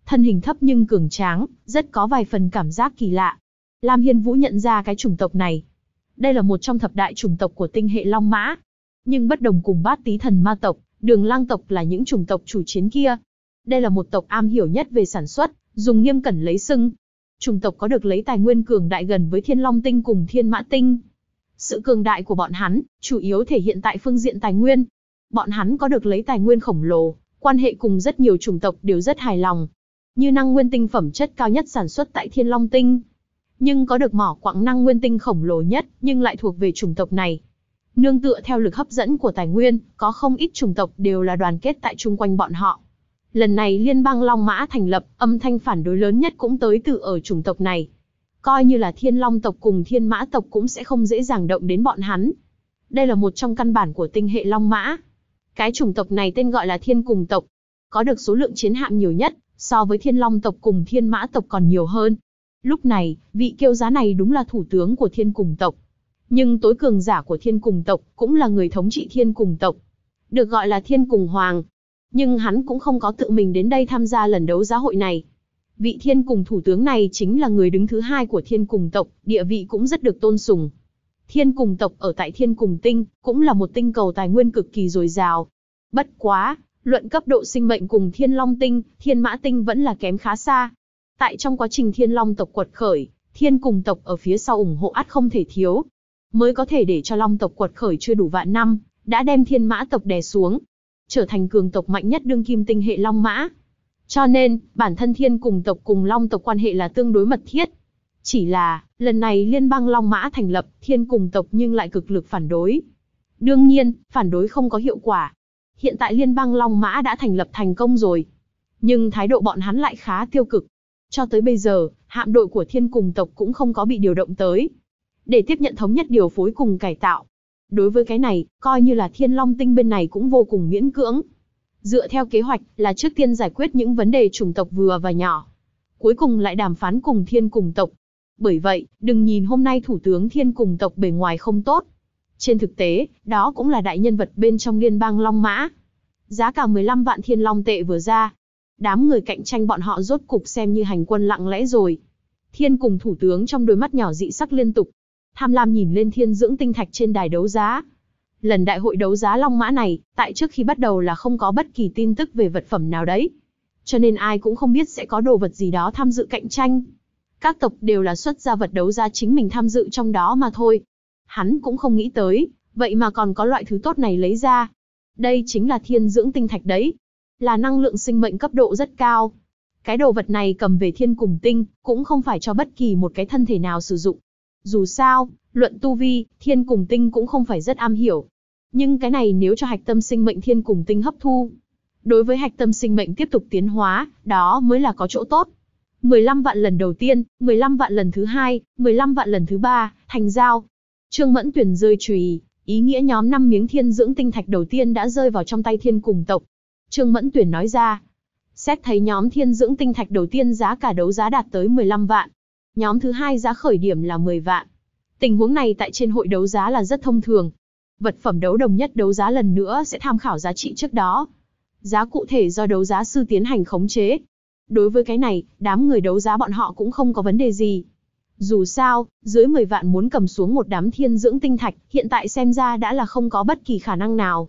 thân hình thấp nhưng cường tráng, rất có vài phần cảm giác kỳ lạ. Lam Hiên Vũ nhận ra cái chủng tộc này. Đây là một trong thập đại chủng tộc của tinh hệ Long Mã. Nhưng bất đồng cùng Bát Tý Thần Ma tộc, Đường Lang tộc là những chủng tộc chủ chiến kia. Đây là một tộc am hiểu nhất về sản xuất, dùng Nghiêm Cẩn lấy xưng. Chủng tộc có được lấy tài nguyên cường đại gần với Thiên Long Tinh cùng Thiên Mã Tinh. Sự cường đại của bọn hắn, chủ yếu thể hiện tại phương diện tài nguyên. Bọn hắn có được lấy tài nguyên khổng lồ, quan hệ cùng rất nhiều chủng tộc đều rất hài lòng. Như năng nguyên tinh phẩm chất cao nhất sản xuất tại Thiên Long Tinh. Nhưng có được mỏ quặng năng nguyên tinh khổng lồ nhất, nhưng lại thuộc về chủng tộc này. Nương tựa theo lực hấp dẫn của tài nguyên, có không ít chủng tộc đều là đoàn kết tại chung quanh bọn họ. Lần này Liên bang Long Mã thành lập, âm thanh phản đối lớn nhất cũng tới từ ở chủng tộc này. Coi như là Thiên Long tộc cùng Thiên Mã tộc cũng sẽ không dễ dàng động đến bọn hắn. Đây là một trong căn bản của tinh hệ Long Mã. Cái chủng tộc này tên gọi là Thiên Cùng tộc, có được số lượng chiến hạm nhiều nhất, so với Thiên Long tộc cùng Thiên Mã tộc còn nhiều hơn. Lúc này, vị kiêu giá này đúng là thủ tướng của Thiên Cùng tộc. Nhưng tối cường giả của Thiên Cùng tộc cũng là người thống trị Thiên Cùng tộc, được gọi là Thiên Cùng Hoàng. Nhưng hắn cũng không có tự mình đến đây tham gia lần đấu giá hội này. Vị Thiên Cùng thủ tướng này chính là người đứng thứ hai của Thiên Cùng tộc, địa vị cũng rất được tôn sùng. Thiên Cùng tộc ở tại Thiên Cùng Tinh, cũng là một tinh cầu tài nguyên cực kỳ dồi dào. Bất quá, luận cấp độ sinh mệnh cùng Thiên Long Tinh, Thiên Mã Tinh vẫn là kém khá xa. Tại trong quá trình Thiên Long tộc quật khởi, Thiên Cùng tộc ở phía sau ủng hộ ắt không thể thiếu. Mới có thể để cho Long tộc quật khởi chưa đủ vạn năm, đã đem Thiên Mã tộc đè xuống, trở thành cường tộc mạnh nhất đương kim tinh hệ Long Mã. Cho nên, bản thân Thiên Cùng tộc cùng Long tộc quan hệ là tương đối mật thiết. Chỉ là, lần này Liên bang Long Mã thành lập, Thiên Cùng tộc nhưng lại cực lực phản đối. Đương nhiên, phản đối không có hiệu quả. Hiện tại Liên bang Long Mã đã thành lập thành công rồi. Nhưng thái độ bọn hắn lại khá tiêu cực. Cho tới bây giờ, hạm đội của Thiên Cùng tộc cũng không có bị điều động tới, để tiếp nhận thống nhất điều phối cùng cải tạo. Đối với cái này, coi như là Thiên Long Tinh bên này cũng vô cùng miễn cưỡng. Dựa theo kế hoạch là trước tiên giải quyết những vấn đề chủng tộc vừa và nhỏ. Cuối cùng lại đàm phán cùng Thiên Cùng tộc. Bởi vậy, đừng nhìn hôm nay thủ tướng Thiên Cùng tộc bề ngoài không tốt. Trên thực tế, đó cũng là đại nhân vật bên trong liên bang Long Mã. Giá cả 15 vạn Thiên Long tệ vừa ra. Đám người cạnh tranh bọn họ rốt cục xem như hành quân lặng lẽ rồi. Thiên Cùng thủ tướng trong đôi mắt nhỏ dị sắc liên tục. Tham lam nhìn lên thiên dưỡng tinh thạch trên đài đấu giá. Lần đại hội đấu giá Long Mã này, tại trước khi bắt đầu là không có bất kỳ tin tức về vật phẩm nào đấy. Cho nên ai cũng không biết sẽ có đồ vật gì đó tham dự cạnh tranh. Các tộc đều là xuất ra vật đấu giá chính mình tham dự trong đó mà thôi. Hắn cũng không nghĩ tới, vậy mà còn có loại thứ tốt này lấy ra. Đây chính là thiên dưỡng tinh thạch đấy. Là năng lượng sinh mệnh cấp độ rất cao. Cái đồ vật này cầm về Thiên Cùng Tinh, cũng không phải cho bất kỳ một cái thân thể nào sử dụng. Dù sao, luận tu vi, Thiên Cùng Tinh cũng không phải rất am hiểu. Nhưng cái này nếu cho hạch tâm sinh mệnh Thiên Cùng Tinh hấp thu, đối với hạch tâm sinh mệnh tiếp tục tiến hóa, đó mới là có chỗ tốt. 15 vạn lần đầu tiên, 15 vạn lần thứ hai, 15 vạn lần thứ ba, thành giao. Trương Mẫn Tuyển rơi chùy, ý nghĩa nhóm 5 miếng thiên dưỡng tinh thạch đầu tiên đã rơi vào trong tay Thiên Cùng tộc. Trương Mẫn Tuyển nói ra, xét thấy nhóm thiên dưỡng tinh thạch đầu tiên giá cả đấu giá đạt tới 15 vạn. Nhóm thứ hai giá khởi điểm là 10 vạn. Tình huống này tại trên hội đấu giá là rất thông thường. Vật phẩm đấu đồng nhất đấu giá lần nữa sẽ tham khảo giá trị trước đó. Giá cụ thể do đấu giá sư tiến hành khống chế. Đối với cái này, đám người đấu giá bọn họ cũng không có vấn đề gì. Dù sao, dưới 10 vạn muốn cầm xuống một đám thiên dưỡng tinh thạch, hiện tại xem ra đã là không có bất kỳ khả năng nào.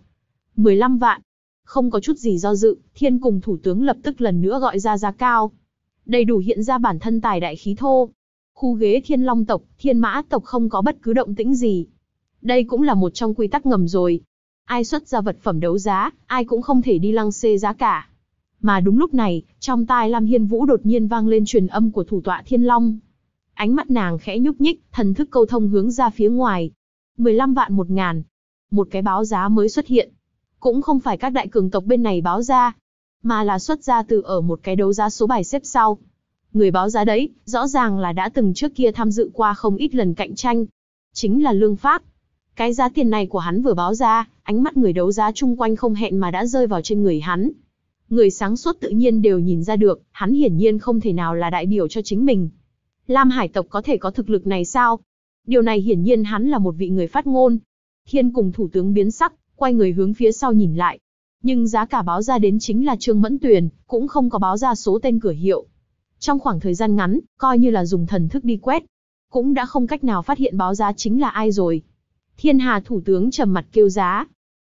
15 vạn. Không có chút gì do dự, Thiên Cùng thủ tướng lập tức lần nữa gọi ra giá cao. Đầy đủ hiện ra bản thân tài đại khí thô. Khu ghế Thiên Long tộc, Thiên Mã tộc không có bất cứ động tĩnh gì. Đây cũng là một trong quy tắc ngầm rồi. Ai xuất ra vật phẩm đấu giá, ai cũng không thể đi lăng xê giá cả. Mà đúng lúc này, trong tai Lam Hiên Vũ đột nhiên vang lên truyền âm của thủ tọa Thiên Long. Ánh mắt nàng khẽ nhúc nhích, thần thức câu thông hướng ra phía ngoài. 15 vạn 1.000. Một cái báo giá mới xuất hiện. Cũng không phải các đại cường tộc bên này báo ra, mà là xuất ra từ ở một cái đấu giá số bài xếp sau. Người báo giá đấy, rõ ràng là đã từng trước kia tham dự qua không ít lần cạnh tranh. Chính là Lương Pháp. Cái giá tiền này của hắn vừa báo ra, ánh mắt người đấu giá chung quanh không hẹn mà đã rơi vào trên người hắn. Người sáng suốt tự nhiên đều nhìn ra được, hắn hiển nhiên không thể nào là đại biểu cho chính mình. Lam Hải tộc có thể có thực lực này sao? Điều này hiển nhiên hắn là một vị người phát ngôn. Thiên Cùng thủ tướng biến sắc, quay người hướng phía sau nhìn lại. Nhưng giá cả báo ra đến chính là Trương Mẫn Tuyền, cũng không có báo ra số tên cửa hiệu. Trong khoảng thời gian ngắn, coi như là dùng thần thức đi quét, cũng đã không cách nào phát hiện báo giá chính là ai rồi. Thiên Hà thủ tướng trầm mặt kêu giá.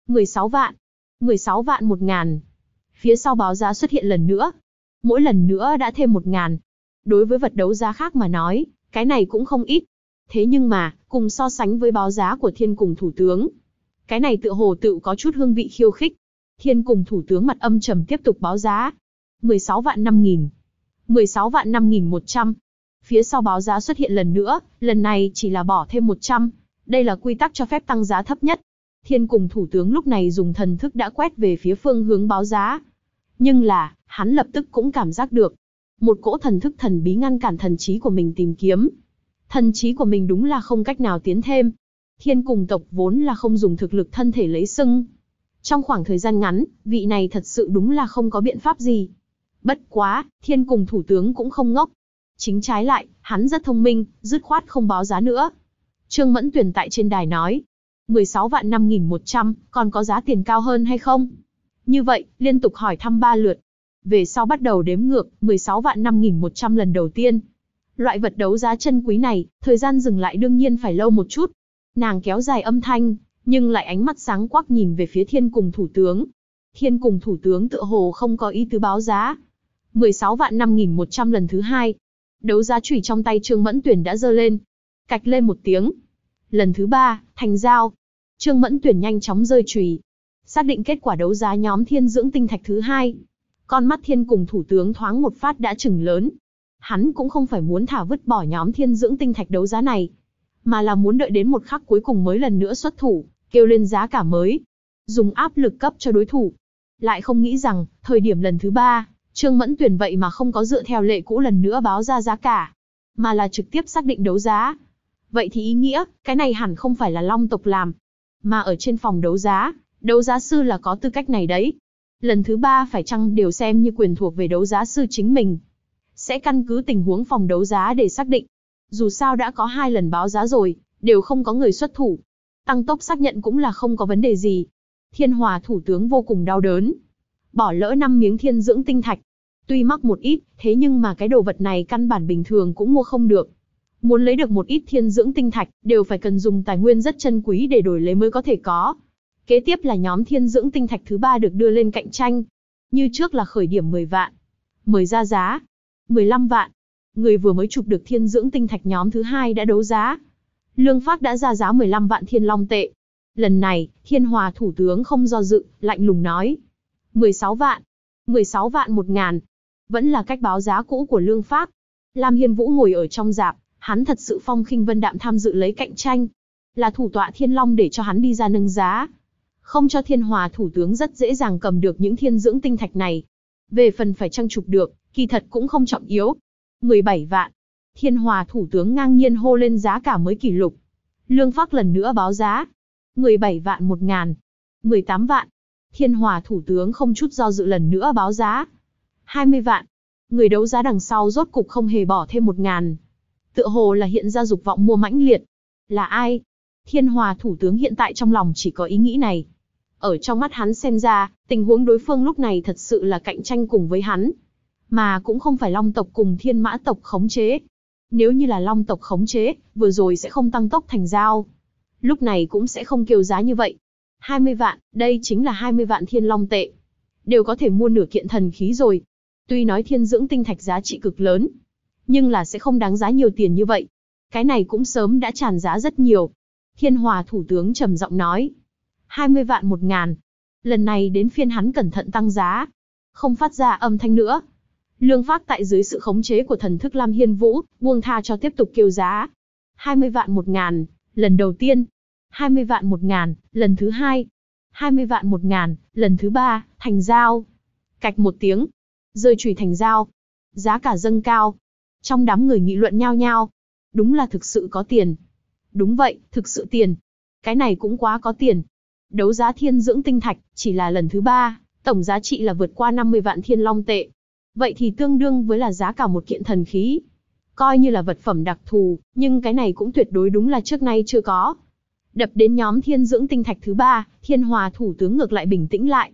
16 vạn. 16 vạn 1.000. Phía sau báo giá xuất hiện lần nữa. Mỗi lần nữa đã thêm 1.000. Đối với vật đấu giá khác mà nói, cái này cũng không ít. Thế nhưng mà, cùng so sánh với báo giá của Thiên Cùng thủ tướng, cái này tựa hồ tự có chút hương vị khiêu khích. Thiên Cùng thủ tướng mặt âm trầm tiếp tục báo giá. 16 vạn 5.000. 16 vạn 5.100. Phía sau báo giá xuất hiện lần nữa, lần này chỉ là bỏ thêm 100. Đây là quy tắc cho phép tăng giá thấp nhất. Thiên Cùng thủ tướng lúc này dùng thần thức đã quét về phía phương hướng báo giá. Nhưng là, hắn lập tức cũng cảm giác được. Một cỗ thần thức thần bí ngăn cản thần trí của mình tìm kiếm. Thần trí của mình đúng là không cách nào tiến thêm. Thiên Cùng tộc vốn là không dùng thực lực thân thể lấy xưng. Trong khoảng thời gian ngắn, vị này thật sự đúng là không có biện pháp gì. Bất quá, Thiên Cùng thủ tướng cũng không ngốc. Chính trái lại, hắn rất thông minh, dứt khoát không báo giá nữa. Trương Mẫn Tuyền tại trên đài nói. 16 vạn 5.100, còn có giá tiền cao hơn hay không? Như vậy, liên tục hỏi thăm 3 lượt. Về sau bắt đầu đếm ngược, 16 vạn 5.100 lần đầu tiên. Loại vật đấu giá chân quý này, thời gian dừng lại đương nhiên phải lâu một chút. Nàng kéo dài âm thanh, nhưng lại ánh mắt sáng quắc nhìn về phía Thiên Cùng thủ tướng. Thiên Cùng thủ tướng tựa hồ không có ý tứ báo giá. 16 vạn 5.100 lần thứ 2. Đấu giá chùy trong tay Trương Mẫn Tuyền đã giơ lên. Cạch lên một tiếng. Lần thứ 3, thành giao. Trương Mẫn Tuyền nhanh chóng rơi chùy. Xác định kết quả đấu giá nhóm Thiên Dưỡng Tinh Thạch thứ 2. Con mắt Thiên Cùng thủ tướng thoáng một phát đã chừng lớn. Hắn cũng không phải muốn thả vứt bỏ nhóm Thiên Dưỡng Tinh Thạch đấu giá này, mà là muốn đợi đến một khắc cuối cùng mới lần nữa xuất thủ, kêu lên giá cả mới. Dùng áp lực cấp cho đối thủ. Lại không nghĩ rằng, thời điểm lần thứ 3, Trương Mẫn Tuyền vậy mà không có dựa theo lệ cũ lần nữa báo ra giá cả, mà là trực tiếp xác định đấu giá. Vậy thì ý nghĩa, cái này hẳn không phải là Long tộc làm, mà ở trên phòng đấu giá sư là có tư cách này đấy. Lần thứ 3 phải chăng đều xem như quyền thuộc về đấu giá sư chính mình. Sẽ căn cứ tình huống phòng đấu giá để xác định. Dù sao đã có 2 lần báo giá rồi, đều không có người xuất thủ. Tăng tốc xác nhận cũng là không có vấn đề gì. Thiên Hòa thủ tướng vô cùng đau đớn. Bỏ lỡ 5 miếng Thiên Dưỡng Tinh Thạch. Tuy mắc một ít, thế nhưng mà cái đồ vật này căn bản bình thường cũng mua không được. Muốn lấy được một ít Thiên Dưỡng Tinh Thạch, đều phải cần dùng tài nguyên rất chân quý để đổi lấy mới có thể có. Kế tiếp là nhóm Thiên Dưỡng Tinh Thạch thứ 3 được đưa lên cạnh tranh. Như trước là khởi điểm 10 vạn. Mời ra giá. 15 vạn. Người vừa mới chụp được Thiên Dưỡng Tinh Thạch nhóm thứ 2 đã đấu giá. Lương Phác đã ra giá 15 vạn Thiên Long tệ. Lần này, Thiên Hòa thủ tướng không do dự, lạnh lùng nói. 16 vạn. 16 vạn 1.000. Vẫn là cách báo giá cũ của Lương Phác. Lam Hiên Vũ ngồi ở trong rạp, hắn thật sự phong khinh vân đạm tham dự lấy cạnh tranh. Là thủ tọa Thiên Long để cho hắn đi ra nâng giá. Không cho Thiên Hòa thủ tướng rất dễ dàng cầm được những Thiên Dưỡng Tinh Thạch này. Về phần phải chăng chụp được, kỳ thật cũng không trọng yếu. 17 vạn. Thiên Hòa thủ tướng ngang nhiên hô lên giá cả mới kỷ lục. Lương Phác lần nữa báo giá. 17 vạn 1.000. 18 vạn. Thiên Hòa thủ tướng không chút do dự lần nữa báo giá. 20 vạn. Người đấu giá đằng sau rốt cục không hề bỏ thêm 1.000. Tựa hồ là hiện ra dục vọng mua mãnh liệt. Là ai? Thiên Hòa thủ tướng hiện tại trong lòng chỉ có ý nghĩ này. Ở trong mắt hắn xem ra, tình huống đối phương lúc này thật sự là cạnh tranh cùng với hắn. Mà cũng không phải Long tộc cùng Thiên Mã tộc khống chế. Nếu như là Long tộc khống chế, vừa rồi sẽ không tăng tốc thành giao. Lúc này cũng sẽ không kêu giá như vậy. 20 vạn, đây chính là 20 vạn Thiên Long tệ. Đều có thể mua nửa kiện thần khí rồi. Tuy nói Thiên Dưỡng Tinh Thạch giá trị cực lớn, nhưng là sẽ không đáng giá nhiều tiền như vậy. Cái này cũng sớm đã tràn giá rất nhiều. Thiên Hòa thủ tướng trầm giọng nói. 20 vạn 1.000. Lần này đến phiên hắn cẩn thận tăng giá. Không phát ra âm thanh nữa. Lương Phác tại dưới sự khống chế của thần thức Lam Hiên Vũ, buông tha cho tiếp tục kêu giá. 20 vạn 1.000, lần đầu tiên. 20 vạn 1.000, lần thứ 2. 20 vạn 1.000, lần thứ 3, thành giao. Cạch một tiếng. Rơi chùy thành giao. Giá cả dâng cao. Trong đám người nghị luận nhao nhao. Đúng là thực sự có tiền. Đúng vậy, thực sự tiền. Cái này cũng quá có tiền. Đấu giá Thiên Dưỡng Tinh Thạch, chỉ là lần thứ 3, tổng giá trị là vượt qua 50 vạn Thiên Long tệ. Vậy thì tương đương với là giá cả một kiện thần khí. Coi như là vật phẩm đặc thù, nhưng cái này cũng tuyệt đối đúng là trước nay chưa có. Đập đến nhóm Thiên Dưỡng Tinh Thạch thứ 3, Thiên Hòa thủ tướng ngược lại bình tĩnh lại.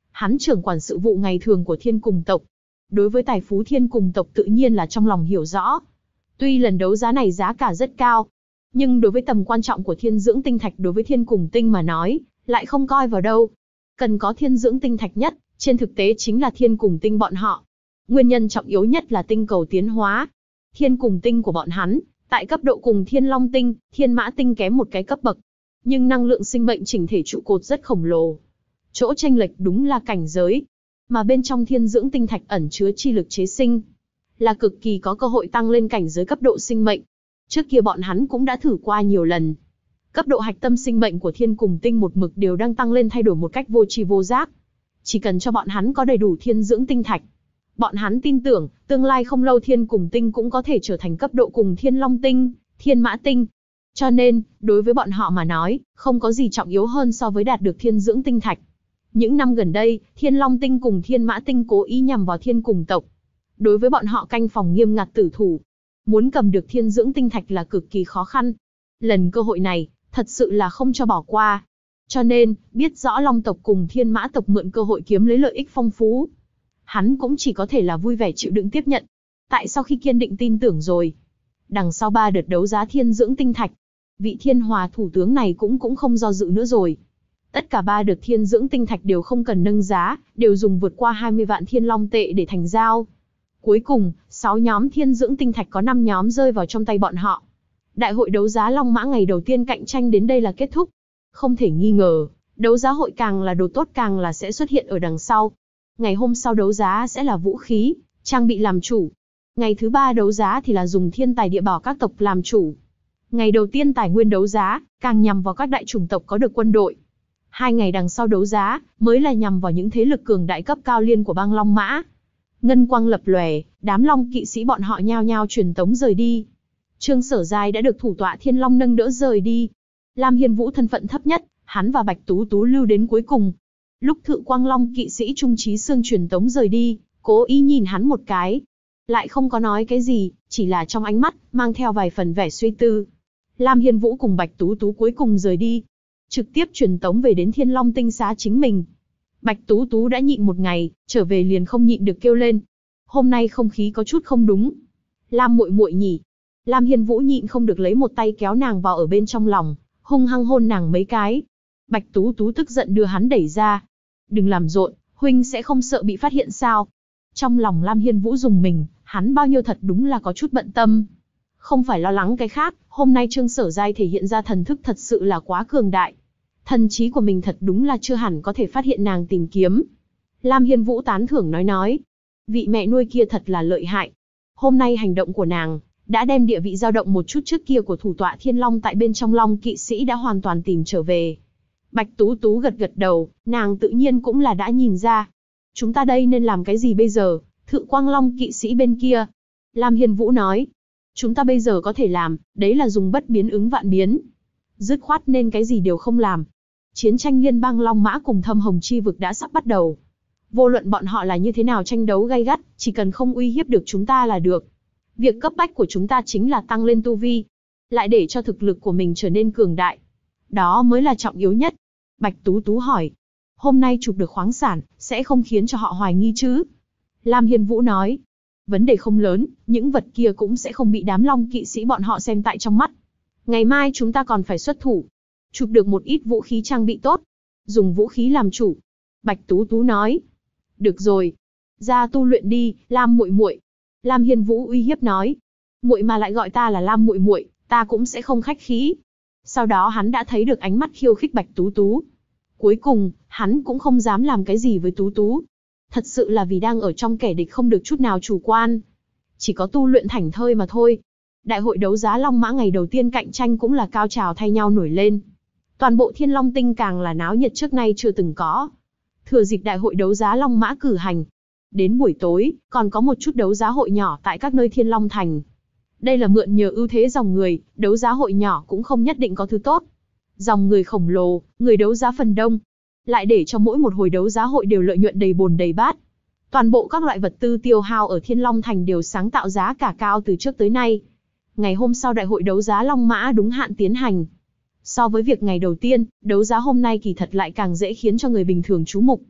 Hắn trưởng quản sự vụ ngày thường của Thiên Cùng tộc. Đối với tài phú Thiên Cùng tộc tự nhiên là trong lòng hiểu rõ. Tuy lần đấu giá này giá cả rất cao, nhưng đối với tầm quan trọng của Thiên Dưỡng Tinh Thạch đối với Thiên Cùng Tinh mà nói, lại không coi vào đâu. Cần có Thiên Dưỡng Tinh Thạch nhất, trên thực tế chính là Thiên Cùng Tinh bọn họ. Nguyên nhân trọng yếu nhất là tinh cầu tiến hóa. Thiên Cùng Tinh của bọn hắn, tại cấp độ cùng Thiên Long Tinh, Thiên Mã Tinh kém một cái cấp bậc. Nhưng năng lượng sinh mệnh chỉnh thể trụ cột rất khổng lồ. Chỗ chênh lệch đúng là cảnh giới. Mà bên trong Thiên Dưỡng Tinh Thạch ẩn chứa chi lực chế sinh, là cực kỳ có cơ hội tăng lên cảnh giới cấp độ sinh mệnh. Trước kia bọn hắn cũng đã thử qua nhiều lần. Cấp độ hạch tâm sinh mệnh của Thiên Cùng Tinh một mực đều đang tăng lên thay đổi một cách vô tri vô giác. Chỉ cần cho bọn hắn có đầy đủ Thiên Dưỡng Tinh Thạch, bọn hắn tin tưởng, tương lai không lâu Thiên Cùng Tinh cũng có thể trở thành cấp độ cùng Thiên Long Tinh, Thiên Mã Tinh. Cho nên, đối với bọn họ mà nói, không có gì trọng yếu hơn so với đạt được Thiên Dưỡng Tinh Thạch. Những năm gần đây, Thiên Long Tinh cùng Thiên Mã Tinh cố ý nhằm vào Thiên Cùng tộc. Đối với bọn họ canh phòng nghiêm ngặt tử thủ. Muốn cầm được Thiên Dưỡng Tinh Thạch là cực kỳ khó khăn. Lần cơ hội này, thật sự là không cho bỏ qua. Cho nên, biết rõ Long tộc cùng Thiên Mã tộc mượn cơ hội kiếm lấy lợi ích phong phú, hắn cũng chỉ có thể là vui vẻ chịu đựng tiếp nhận. Tại sau khi kiên định tin tưởng rồi, đằng sau 3 đợt đấu giá Thiên Dưỡng Tinh Thạch, vị Thiên Hòa thủ tướng này cũng không do dự nữa rồi. Tất cả 3 đợt Thiên Dưỡng Tinh Thạch đều không cần nâng giá, đều dùng vượt qua 20 vạn Thiên Long tệ để thành giao. Cuối cùng, 6 nhóm Thiên Dưỡng Tinh Thạch có 5 nhóm rơi vào trong tay bọn họ. Đại hội đấu giá Long Mã ngày đầu tiên cạnh tranh đến đây là kết thúc. Không thể nghi ngờ, đấu giá hội càng là đồ tốt càng là sẽ xuất hiện ở đằng sau. Ngày hôm sau đấu giá sẽ là vũ khí, trang bị làm chủ. Ngày thứ 3 đấu giá thì là dùng thiên tài địa bảo các tộc làm chủ. Ngày đầu tiên tài nguyên đấu giá, càng nhằm vào các đại chủng tộc có được quân đội. 2 ngày đằng sau đấu giá, mới là nhằm vào những thế lực cường đại cấp cao liên của bang Long Mã. Ngân quang lập lòe, đám Long kỵ sĩ bọn họ nhao nhao truyền tống rời đi. Trương Sở Giai đã được thủ tọa Thiên Long nâng đỡ rời đi. Lam Hiên Vũ thân phận thấp nhất, hắn và Bạch Tú Tú lưu đến cuối cùng. Lúc Thự Quang Long kỵ sĩ Trung Chí Xương truyền tống rời đi, cố ý nhìn hắn một cái. Lại không có nói cái gì, chỉ là trong ánh mắt, mang theo vài phần vẻ suy tư. Lam Hiên Vũ cùng Bạch Tú Tú cuối cùng rời đi. Trực tiếp truyền tống về đến Thiên Long tinh xá chính mình. Bạch Tú Tú đã nhịn một ngày, trở về liền không nhịn được kêu lên. Hôm nay không khí có chút không đúng. Lam muội muội nhỉ. Lam Hiên Vũ nhịn không được lấy một tay kéo nàng vào ở bên trong lòng, hung hăng hôn nàng mấy cái. Bạch Tú Tú tức giận đưa hắn đẩy ra. Đừng làm rộn, huynh sẽ không sợ bị phát hiện sao? Trong lòng Lam Hiên Vũ rùng mình, hắn bao nhiêu thật đúng là có chút bận tâm. Không phải lo lắng cái khác, hôm nay Trương Sở Giai thể hiện ra thần thức thật sự là quá cường đại. Thần trí của mình thật đúng là chưa hẳn có thể phát hiện nàng tìm kiếm. Lam Hiên Vũ tán thưởng nói. Vị mẹ nuôi kia thật là lợi hại. Hôm nay hành động của nàng, đã đem địa vị dao động một chút trước kia của thủ tọa Thiên Long tại bên trong Long kỵ sĩ đã hoàn toàn tìm trở về. Bạch Tú Tú gật gật đầu, nàng tự nhiên cũng là đã nhìn ra. Chúng ta đây nên làm cái gì bây giờ, Thự Quang Long kỵ sĩ bên kia? Lam Hiên Vũ nói. Chúng ta bây giờ có thể làm, đấy là dùng bất biến ứng vạn biến. Dứt khoát nên cái gì đều không làm. Chiến tranh liên bang Long Mã cùng Thâm Hồng Chi vực đã sắp bắt đầu. Vô luận bọn họ là như thế nào tranh đấu gay gắt, chỉ cần không uy hiếp được chúng ta là được. Việc cấp bách của chúng ta chính là tăng lên tu vi, lại để cho thực lực của mình trở nên cường đại. Đó mới là trọng yếu nhất. Bạch Tú Tú hỏi. Hôm nay chụp được khoáng sản, sẽ không khiến cho họ hoài nghi chứ? Lam Hiên Vũ nói. Vấn đề không lớn, những vật kia cũng sẽ không bị đám Long kỵ sĩ bọn họ xem tại trong mắt. Ngày mai chúng ta còn phải xuất thủ. Chụp được một ít vũ khí trang bị tốt. Dùng vũ khí làm chủ. Bạch Tú Tú nói. Được rồi. Ra tu luyện đi, Lam muội muội. Lam Hiên Vũ uy hiếp nói. Muội mà lại gọi ta là Lam muội muội, ta cũng sẽ không khách khí. Sau đó hắn đã thấy được ánh mắt khiêu khích Bạch Tú Tú. Cuối cùng, hắn cũng không dám làm cái gì với Tú Tú. Thật sự là vì đang ở trong kẻ địch không được chút nào chủ quan. Chỉ có tu luyện thảnh thơi mà thôi. Đại hội đấu giá Long Mã ngày đầu tiên cạnh tranh cũng là cao trào thay nhau nổi lên. Toàn bộ Thiên Long Tinh càng là náo nhiệt trước nay chưa từng có. Thừa dịp đại hội đấu giá Long Mã cử hành. Đến buổi tối, còn có một chút đấu giá hội nhỏ tại các nơi Thiên Long Thành. Đây là mượn nhờ ưu thế dòng người, đấu giá hội nhỏ cũng không nhất định có thứ tốt. Dòng người khổng lồ, người đấu giá phần đông. Lại để cho mỗi một hồi đấu giá hội đều lợi nhuận đầy bồn đầy bát. Toàn bộ các loại vật tư tiêu hao ở Thiên Long Thành đều sáng tạo giá cả cao từ trước tới nay. Ngày hôm sau đại hội đấu giá Long Mã đúng hạn tiến hành. So với việc ngày đầu tiên, đấu giá hôm nay kỳ thật lại càng dễ khiến cho người bình thường chú mục.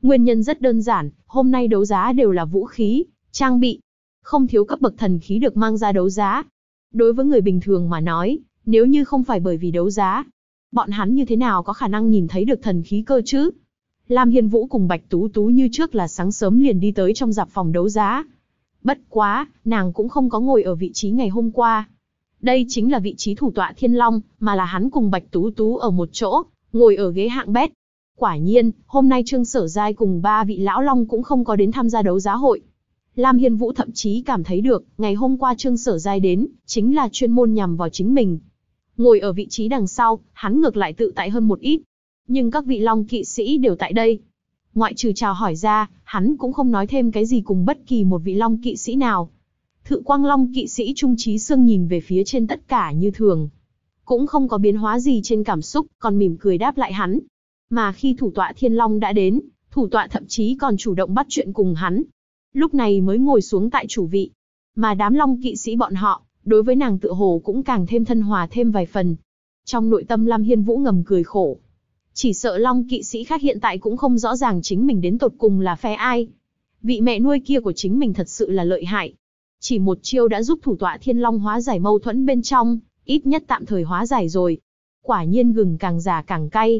Nguyên nhân rất đơn giản, hôm nay đấu giá đều là vũ khí, trang bị. Không thiếu cấp bậc thần khí được mang ra đấu giá. Đối với người bình thường mà nói, nếu như không phải bởi vì đấu giá, bọn hắn như thế nào có khả năng nhìn thấy được thần khí cơ chứ? Lam Hiên Vũ cùng Bạch Tú Tú như trước là sáng sớm liền đi tới trong dạp phòng đấu giá. Bất quá, nàng cũng không có ngồi ở vị trí ngày hôm qua. Đây chính là vị trí thủ tọa Thiên Long, mà là hắn cùng Bạch Tú Tú ở một chỗ, ngồi ở ghế hạng bét. Quả nhiên, hôm nay Trương Sở Giai cùng 3 vị lão long cũng không có đến tham gia đấu giá hội. Lam Hiên Vũ thậm chí cảm thấy được, ngày hôm qua Trương Sở Giai đến, chính là chuyên môn nhằm vào chính mình. Ngồi ở vị trí đằng sau, hắn ngược lại tự tại hơn một ít. Nhưng các vị long kỵ sĩ đều tại đây. Ngoại trừ chào hỏi ra, hắn cũng không nói thêm cái gì cùng bất kỳ một vị long kỵ sĩ nào. Thự Quang Long kỵ sĩ Trung Chí Sương nhìn về phía trên tất cả như thường. Cũng không có biến hóa gì trên cảm xúc, còn mỉm cười đáp lại hắn. Mà khi thủ tọa Thiên Long đã đến, thủ tọa thậm chí còn chủ động bắt chuyện cùng hắn. Lúc này mới ngồi xuống tại chủ vị. Mà đám long kỵ sĩ bọn họ, đối với nàng tựa hồ cũng càng thêm thân hòa thêm vài phần. Trong nội tâm Lam Hiên Vũ ngầm cười khổ. Chỉ sợ long kỵ sĩ khác hiện tại cũng không rõ ràng chính mình đến tột cùng là phe ai. Vị mẹ nuôi kia của chính mình thật sự là lợi hại. Chỉ một chiêu đã giúp thủ tọa Thiên Long hóa giải mâu thuẫn bên trong, ít nhất tạm thời hóa giải rồi. Quả nhiên gừng càng già càng cay.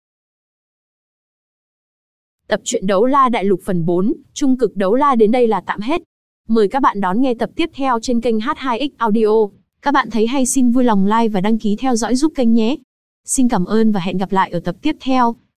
Tập truyện Đấu La Đại Lục phần 4, Trung cực Đấu La đến đây là tạm hết. Mời các bạn đón nghe tập tiếp theo trên kênh H2X Audio. Các bạn thấy hay xin vui lòng like và đăng ký theo dõi giúp kênh nhé. Xin cảm ơn và hẹn gặp lại ở tập tiếp theo.